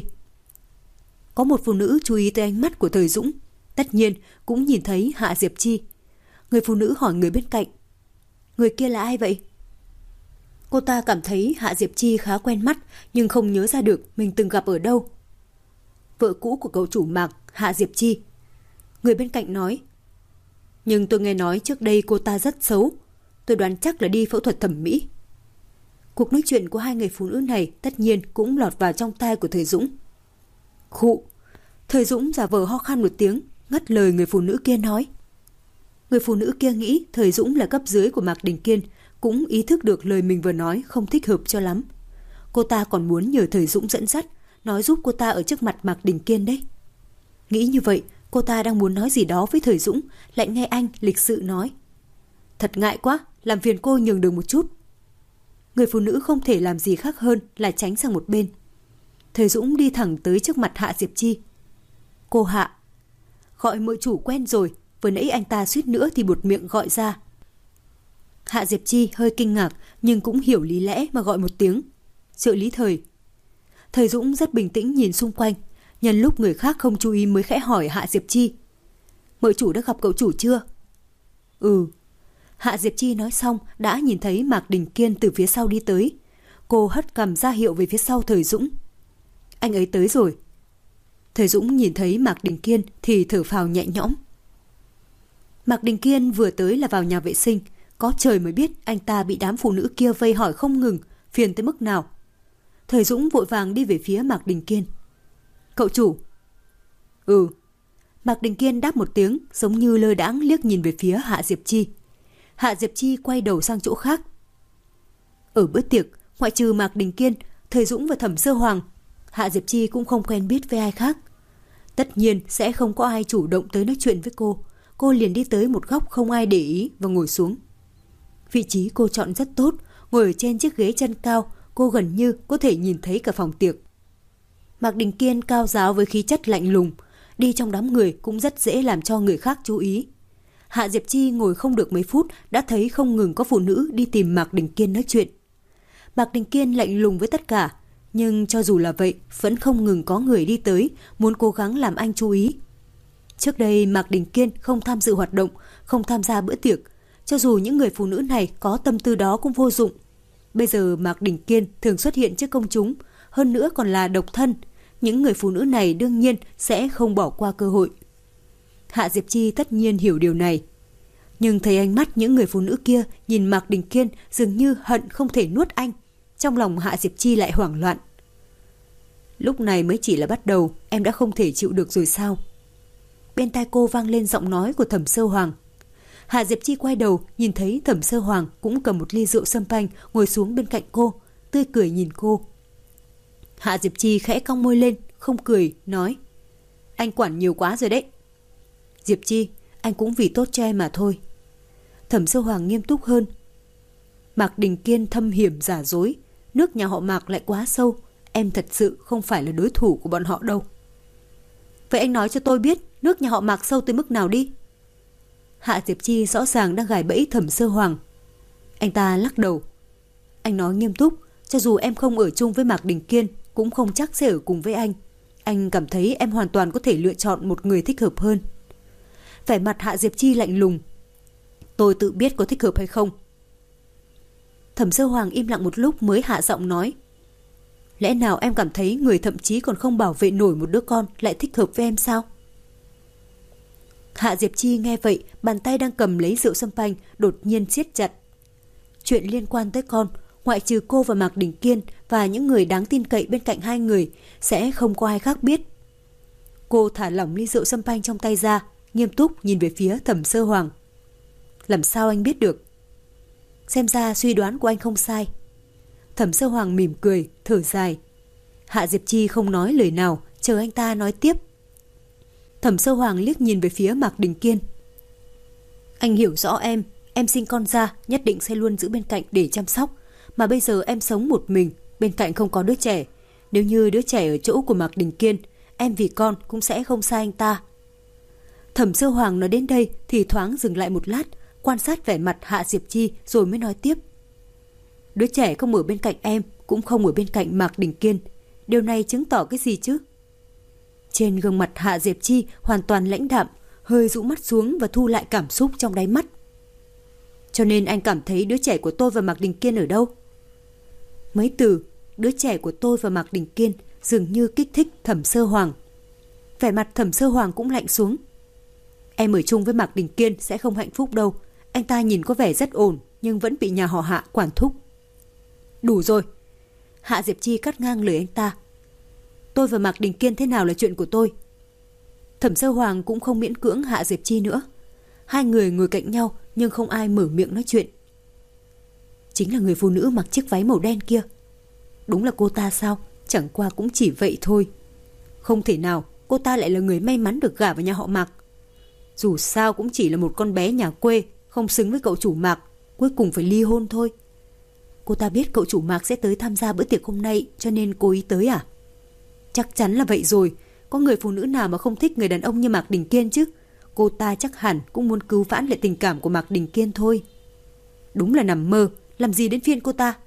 Speaker 1: Có một phụ nữ chú ý tới ánh mắt của Thời Dũng, tất nhiên cũng nhìn thấy Hạ Diệp Chi. Người phụ nữ hỏi người bên cạnh. Người kia là ai vậy? Cô ta cảm thấy Hạ Diệp Chi khá quen mắt nhưng không nhớ ra được mình từng gặp ở đâu. Vợ cũ của cậu chủ Mạc, Hạ Diệp Chi. Người bên cạnh nói. Nhưng tôi nghe nói trước đây cô ta rất xấu. Tôi đoán chắc là đi phẫu thuật thẩm mỹ. Cuộc nói chuyện của hai người phụ nữ này tất nhiên cũng lọt vào trong tai của Thời Dũng. Khụ. Thời Dũng giả vờ ho khan một tiếng, ngắt lời người phụ nữ kia nói. Người phụ nữ kia nghĩ Thời Dũng là cấp dưới của Mạc Đình Kiên, cũng ý thức được lời mình vừa nói không thích hợp cho lắm. Cô ta còn muốn nhờ Thời Dũng dẫn dắt, nói giúp cô ta ở trước mặt Mạc Đình Kiên đấy. Nghĩ như vậy, cô ta đang muốn nói gì đó với Thời Dũng, lại nghe anh lịch sự nói. Thật ngại quá, làm phiền cô nhường đường một chút. Người phụ nữ không thể làm gì khác hơn là tránh sang một bên. Thời Dũng đi thẳng tới trước mặt Hạ Diệp Chi. Cô Hạ. Gọi mợ chủ quen rồi, vừa nãy anh ta suýt nữa thì buột miệng gọi ra. Hạ Diệp Chi hơi kinh ngạc nhưng cũng hiểu lý lẽ mà gọi một tiếng. Trợ lý Thời. Thời Dũng rất bình tĩnh nhìn xung quanh, nhân lúc người khác không chú ý mới khẽ hỏi Hạ Diệp Chi. Mợ chủ đã gặp cậu chủ chưa? Ừ. Hạ Diệp Chi nói xong đã nhìn thấy Mạc Đình Kiên từ phía sau đi tới. Cô hất cằm ra hiệu về phía sau Thời Dũng. Anh ấy tới rồi. Thời Dũng nhìn thấy Mạc Đình Kiên thì thở phào nhẹ nhõm. Mạc Đình Kiên vừa tới là vào nhà vệ sinh. Có trời mới biết anh ta bị đám phụ nữ kia vây hỏi không ngừng, phiền tới mức nào. Thời Dũng vội vàng đi về phía Mạc Đình Kiên. Cậu chủ. Ừ. Mạc Đình Kiên đáp một tiếng, giống như lơ đãng liếc nhìn về phía Hạ Diệp Chi. Hạ Diệp Chi quay đầu sang chỗ khác. Ở bữa tiệc, ngoại trừ Mạc Đình Kiên, Thời Dũng và Thẩm Sơ Hoàng, Hạ Diệp Chi cũng không quen biết với ai khác. Tất nhiên sẽ không có ai chủ động tới nói chuyện với cô. Cô liền đi tới một góc không ai để ý và ngồi xuống. Vị trí cô chọn rất tốt, ngồi ở trên chiếc ghế chân cao, cô gần như có thể nhìn thấy cả phòng tiệc. Mạc Đình Kiên cao ráo với khí chất lạnh lùng, đi trong đám người cũng rất dễ làm cho người khác chú ý. Hạ Diệp Chi ngồi không được mấy phút đã thấy không ngừng có phụ nữ đi tìm Mạc Đình Kiên nói chuyện. Mạc Đình Kiên lạnh lùng với tất cả, nhưng cho dù là vậy vẫn không ngừng có người đi tới, muốn cố gắng làm anh chú ý. Trước đây Mạc Đình Kiên không tham dự hoạt động, không tham gia bữa tiệc, cho dù những người phụ nữ này có tâm tư đó cũng vô dụng. Bây giờ Mạc Đình Kiên thường xuất hiện trước công chúng, hơn nữa còn là độc thân, những người phụ nữ này đương nhiên sẽ không bỏ qua cơ hội. Hạ Diệp Chi tất nhiên hiểu điều này. Nhưng thấy ánh mắt những người phụ nữ kia nhìn Mạc Đình Kiên dường như hận không thể nuốt anh. Trong lòng Hạ Diệp Chi lại hoảng loạn. Lúc này mới chỉ là bắt đầu, em đã không thể chịu được rồi sao? Bên tai cô vang lên giọng nói của Thẩm Sơ Hoàng. Hạ Diệp Chi quay đầu, nhìn thấy Thẩm Sơ Hoàng cũng cầm một ly rượu sâm panh ngồi xuống bên cạnh cô, tươi cười nhìn cô. Hạ Diệp Chi khẽ cong môi lên, không cười, nói: Anh quản nhiều quá rồi đấy. Diệp Chi, anh cũng vì tốt cho em mà thôi. Thẩm Sơ Hoàng nghiêm túc hơn. Mạc Đình Kiên thâm hiểm giả dối, nước nhà họ Mạc lại quá sâu, em thật sự không phải là đối thủ của bọn họ đâu. Vậy anh nói cho tôi biết nước nhà họ Mạc sâu tới mức nào đi. Hạ Diệp Chi rõ ràng đang gài bẫy Thẩm Sơ Hoàng. Anh ta lắc đầu. Anh nói nghiêm túc, cho dù em không ở chung với Mạc Đình Kiên cũng không chắc sẽ ở cùng với anh. Anh cảm thấy em hoàn toàn có thể lựa chọn một người thích hợp hơn. Vẻ mặt Hạ Diệp Chi lạnh lùng. Tôi tự biết có thích hợp hay không. Thẩm Sơ Hoàng im lặng một lúc mới hạ giọng nói: Lẽ nào em cảm thấy người thậm chí còn không bảo vệ nổi một đứa con lại thích hợp với em sao? Hạ Diệp Chi nghe vậy, bàn tay đang cầm lấy rượu sâm panh đột nhiên siết chặt. Chuyện liên quan tới con, ngoại trừ cô và Mạc Đình Kiên và những người đáng tin cậy bên cạnh hai người, sẽ không có ai khác biết. Cô thả lỏng ly rượu sâm panh trong tay ra, nghiêm túc nhìn về phía Thẩm Sơ Hoàng. Làm sao anh biết được? Xem ra suy đoán của anh không sai. Thẩm Sơ Hoàng mỉm cười, thở dài. Hạ Diệp Chi không nói lời nào, chờ anh ta nói tiếp. Thẩm Sơ Hoàng liếc nhìn về phía Mạc Đình Kiên. Anh hiểu rõ em sinh con ra nhất định sẽ luôn giữ bên cạnh để chăm sóc. Mà bây giờ em sống một mình, bên cạnh không có đứa trẻ. Nếu như đứa trẻ ở chỗ của Mạc Đình Kiên, em vì con cũng sẽ không xa anh ta. Thẩm Sơ Hoàng nói đến đây thì thoáng dừng lại một lát, quan sát vẻ mặt Hạ Diệp Chi rồi mới nói tiếp. Đứa trẻ không ở bên cạnh em, cũng không ở bên cạnh Mạc Đình Kiên. Điều này chứng tỏ cái gì chứ? Trên gương mặt Hạ Diệp Chi hoàn toàn lãnh đạm, hơi rũ mắt xuống và thu lại cảm xúc trong đáy mắt. Cho nên anh cảm thấy đứa trẻ của tôi và Mạc Đình Kiên ở đâu? Mấy từ đứa trẻ của tôi và Mạc Đình Kiên dường như kích thích Thẩm Sơ Hoàng. Vẻ mặt Thẩm Sơ Hoàng cũng lạnh xuống. Em ở chung với Mạc Đình Kiên sẽ không hạnh phúc đâu. Anh ta nhìn có vẻ rất ổn, nhưng vẫn bị nhà họ Hạ quản thúc. Đủ rồi. Hạ Diệp Chi cắt ngang lời anh ta. Tôi và Mạc Đình Kiên thế nào là chuyện của tôi. Thẩm Sơ Hoàng cũng không miễn cưỡng Hạ Diệp Chi nữa. Hai người ngồi cạnh nhau nhưng không ai mở miệng nói chuyện. Chính là người phụ nữ mặc chiếc váy màu đen kia. Đúng là cô ta sao? Chẳng qua cũng chỉ vậy thôi. Không thể nào cô ta lại là người may mắn được gả vào nhà họ Mạc. Dù sao cũng chỉ là một con bé nhà quê, không xứng với cậu chủ Mạc, cuối cùng phải ly hôn thôi. Cô ta biết cậu chủ Mạc sẽ tới tham gia bữa tiệc hôm nay, cho nên cố ý tới à? Chắc chắn là vậy rồi. Có người phụ nữ nào mà không thích người đàn ông như Mạc Đình Kiên chứ? Cô ta chắc hẳn cũng muốn cứu vãn lại tình cảm của Mạc Đình Kiên thôi. Đúng là nằm mơ, làm gì đến phiên cô ta?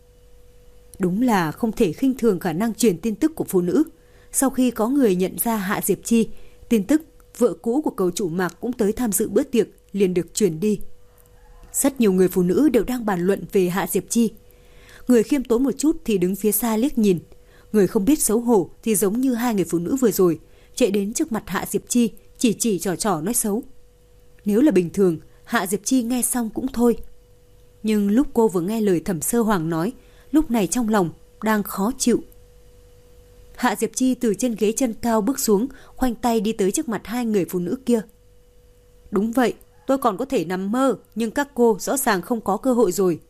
Speaker 1: Đúng là không thể khinh thường khả năng truyền tin tức của phụ nữ. Sau khi có người nhận ra Hạ Diệp Chi, tin tức vợ cũ của cậu chủ Mạc cũng tới tham dự bữa tiệc liền được truyền đi. Rất nhiều người phụ nữ đều đang bàn luận về Hạ Diệp Chi. Người khiêm tốn một chút thì đứng phía xa liếc nhìn. Người không biết xấu hổ thì giống như hai người phụ nữ vừa rồi, chạy đến trước mặt Hạ Diệp Chi, chỉ trò nói xấu. Nếu là bình thường, Hạ Diệp Chi nghe xong cũng thôi. Nhưng lúc cô vừa nghe lời Thẩm Sơ Hoàng nói, lúc này trong lòng đang khó chịu. Hạ Diệp Chi từ trên ghế chân cao bước xuống, khoanh tay đi tới trước mặt hai người phụ nữ kia. Đúng vậy, tôi còn có thể nằm mơ, nhưng các cô rõ ràng không có cơ hội rồi.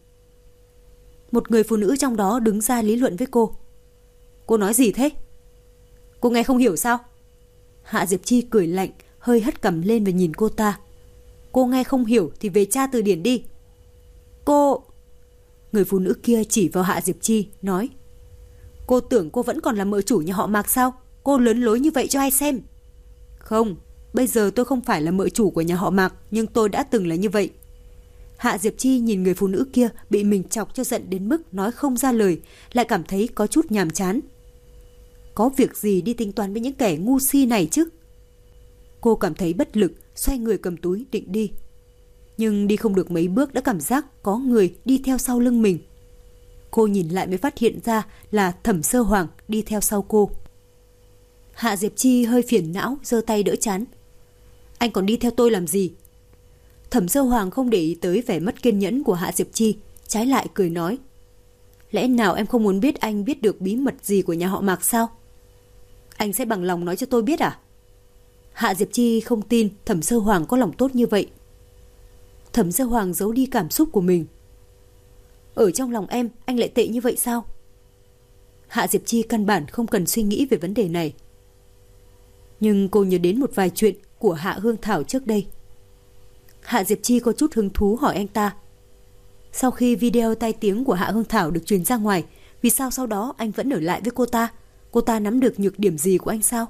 Speaker 1: Một người phụ nữ trong đó đứng ra lý luận với cô. Cô nói gì thế? Cô nghe không hiểu sao? Hạ Diệp Chi cười lạnh, hơi hất cằm lên và nhìn cô ta. Cô nghe không hiểu thì về tra từ điển đi. Cô... Người phụ nữ kia chỉ vào Hạ Diệp Chi, nói. Cô tưởng cô vẫn còn là mợ chủ nhà họ Mạc sao? Cô lớn lối như vậy cho ai xem? Không, bây giờ tôi không phải là mợ chủ của nhà họ Mạc, nhưng tôi đã từng là như vậy. Hạ Diệp Chi nhìn người phụ nữ kia bị mình chọc cho giận đến mức nói không ra lời, lại cảm thấy có chút nhàm chán. Có việc gì đi tính toán với những kẻ ngu si này chứ? Cô cảm thấy bất lực, xoay người cầm túi định đi. Nhưng đi không được mấy bước đã cảm giác có người đi theo sau lưng mình. Cô nhìn lại mới phát hiện ra là Thẩm Sơ Hoàng đi theo sau cô. Hạ Diệp Chi hơi phiền não, giơ tay đỡ trán. Anh còn đi theo tôi làm gì? Thẩm Sơ Hoàng không để ý tới vẻ mất kiên nhẫn của Hạ Diệp Chi, trái lại cười nói. Lẽ nào em không muốn biết anh biết được bí mật gì của nhà họ Mạc sao? Anh sẽ bằng lòng nói cho tôi biết à? Hạ Diệp Chi không tin Thẩm Sơ Hoàng có lòng tốt như vậy. Thẩm Sơ Hoàng giấu đi cảm xúc của mình. Ở trong lòng em, anh lại tệ như vậy sao? Hạ Diệp Chi căn bản không cần suy nghĩ về vấn đề này. Nhưng cô nhớ đến một vài chuyện của Hạ Hương Thảo trước đây. Hạ Diệp Chi có chút hứng thú hỏi anh ta. Sau khi video tai tiếng của Hạ Hương Thảo được truyền ra ngoài, vì sao sau đó anh vẫn ở lại với cô ta? Cô ta nắm được nhược điểm gì của anh sao?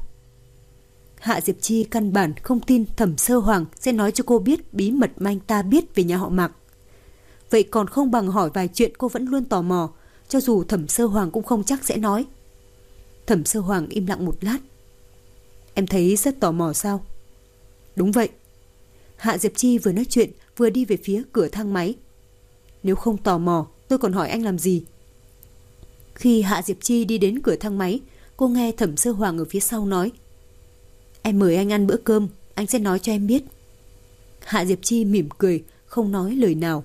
Speaker 1: Hạ Diệp Chi căn bản không tin Thẩm Sơ Hoàng sẽ nói cho cô biết bí mật mà anh ta biết về nhà họ Mạc. Vậy còn không bằng hỏi vài chuyện cô vẫn luôn tò mò, cho dù Thẩm Sơ Hoàng cũng không chắc sẽ nói. Thẩm Sơ Hoàng im lặng một lát. Em thấy rất tò mò sao? Đúng vậy. Hạ Diệp Chi vừa nói chuyện vừa đi về phía cửa thang máy. Nếu không tò mò, tôi còn hỏi anh làm gì? Khi Hạ Diệp Chi đi đến cửa thang máy, cô nghe Thẩm Sơ Hoàng ở phía sau nói. Em mời anh ăn bữa cơm, anh sẽ nói cho em biết. Hạ Diệp Chi mỉm cười, không nói lời nào.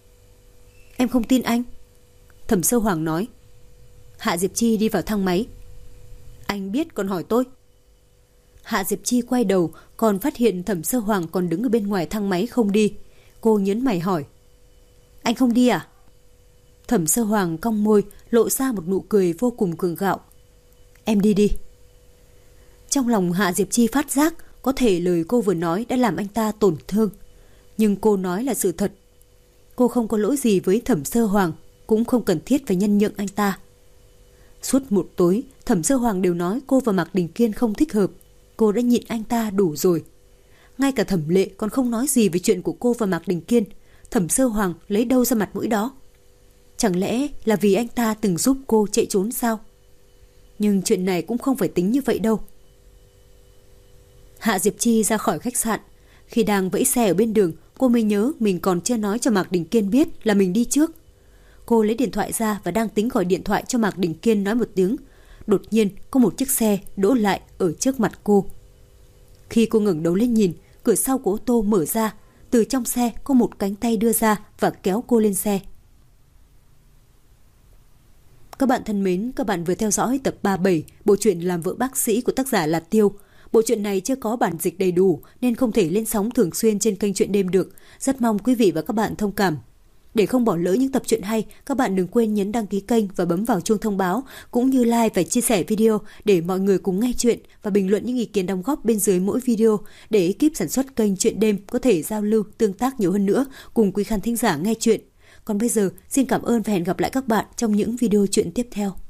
Speaker 1: Em không tin anh. Thẩm Sơ Hoàng nói. Hạ Diệp Chi đi vào thang máy. Anh biết còn hỏi tôi. Hạ Diệp Chi quay đầu, còn phát hiện Thẩm Sơ Hoàng còn đứng ở bên ngoài thang máy không đi. Cô nhớn mày hỏi. Anh không đi à? Thẩm Sơ Hoàng cong môi, lộ ra một nụ cười vô cùng cường ngạo. Em đi đi. Trong lòng Hạ Diệp Chi phát giác có thể lời cô vừa nói đã làm anh ta tổn thương. Nhưng cô nói là sự thật. Cô không có lỗi gì với Thẩm Sơ Hoàng, cũng không cần thiết phải nhân nhượng anh ta. Suốt một tối, Thẩm Sơ Hoàng đều nói cô và Mạc Đình Kiên không thích hợp. Cô đã nhịn anh ta đủ rồi. Ngay cả Thẩm Lệ còn không nói gì về chuyện của cô và Mạc Đình Kiên. Thẩm Sơ Hoàng lấy đâu ra mặt mũi đó? Chẳng lẽ là vì anh ta từng giúp cô chạy trốn sao? Nhưng chuyện này cũng không phải tính như vậy đâu. Hạ Diệp Chi ra khỏi khách sạn. Khi đang vẫy xe ở bên đường, cô mới nhớ mình còn chưa nói cho Mạc Đình Kiên biết là mình đi trước. Cô lấy điện thoại ra và đang tính gọi điện thoại cho Mạc Đình Kiên nói một tiếng. Đột nhiên có một chiếc xe đỗ lại ở trước mặt cô. Khi cô ngẩng đầu lên nhìn, cửa sau của ô tô mở ra. Từ trong xe có một cánh tay đưa ra và kéo cô lên xe. Các bạn thân mến, các bạn vừa theo dõi tập 37 bộ truyện Làm vợ bác sĩ của tác giả là Tiêu. Bộ truyện này chưa có bản dịch đầy đủ nên không thể lên sóng thường xuyên trên kênh Truyện Đêm được. Rất mong quý vị và các bạn thông cảm. Để không bỏ lỡ những tập truyện hay, các bạn đừng quên nhấn đăng ký kênh và bấm vào chuông thông báo, cũng như like và chia sẻ video để mọi người cùng nghe chuyện và bình luận những ý kiến đóng góp bên dưới mỗi video để ekip sản xuất kênh Truyện Đêm có thể giao lưu, tương tác nhiều hơn nữa cùng quý khán thính giả nghe chuyện. Còn bây giờ, xin cảm ơn và hẹn gặp lại các bạn trong những video truyện tiếp theo.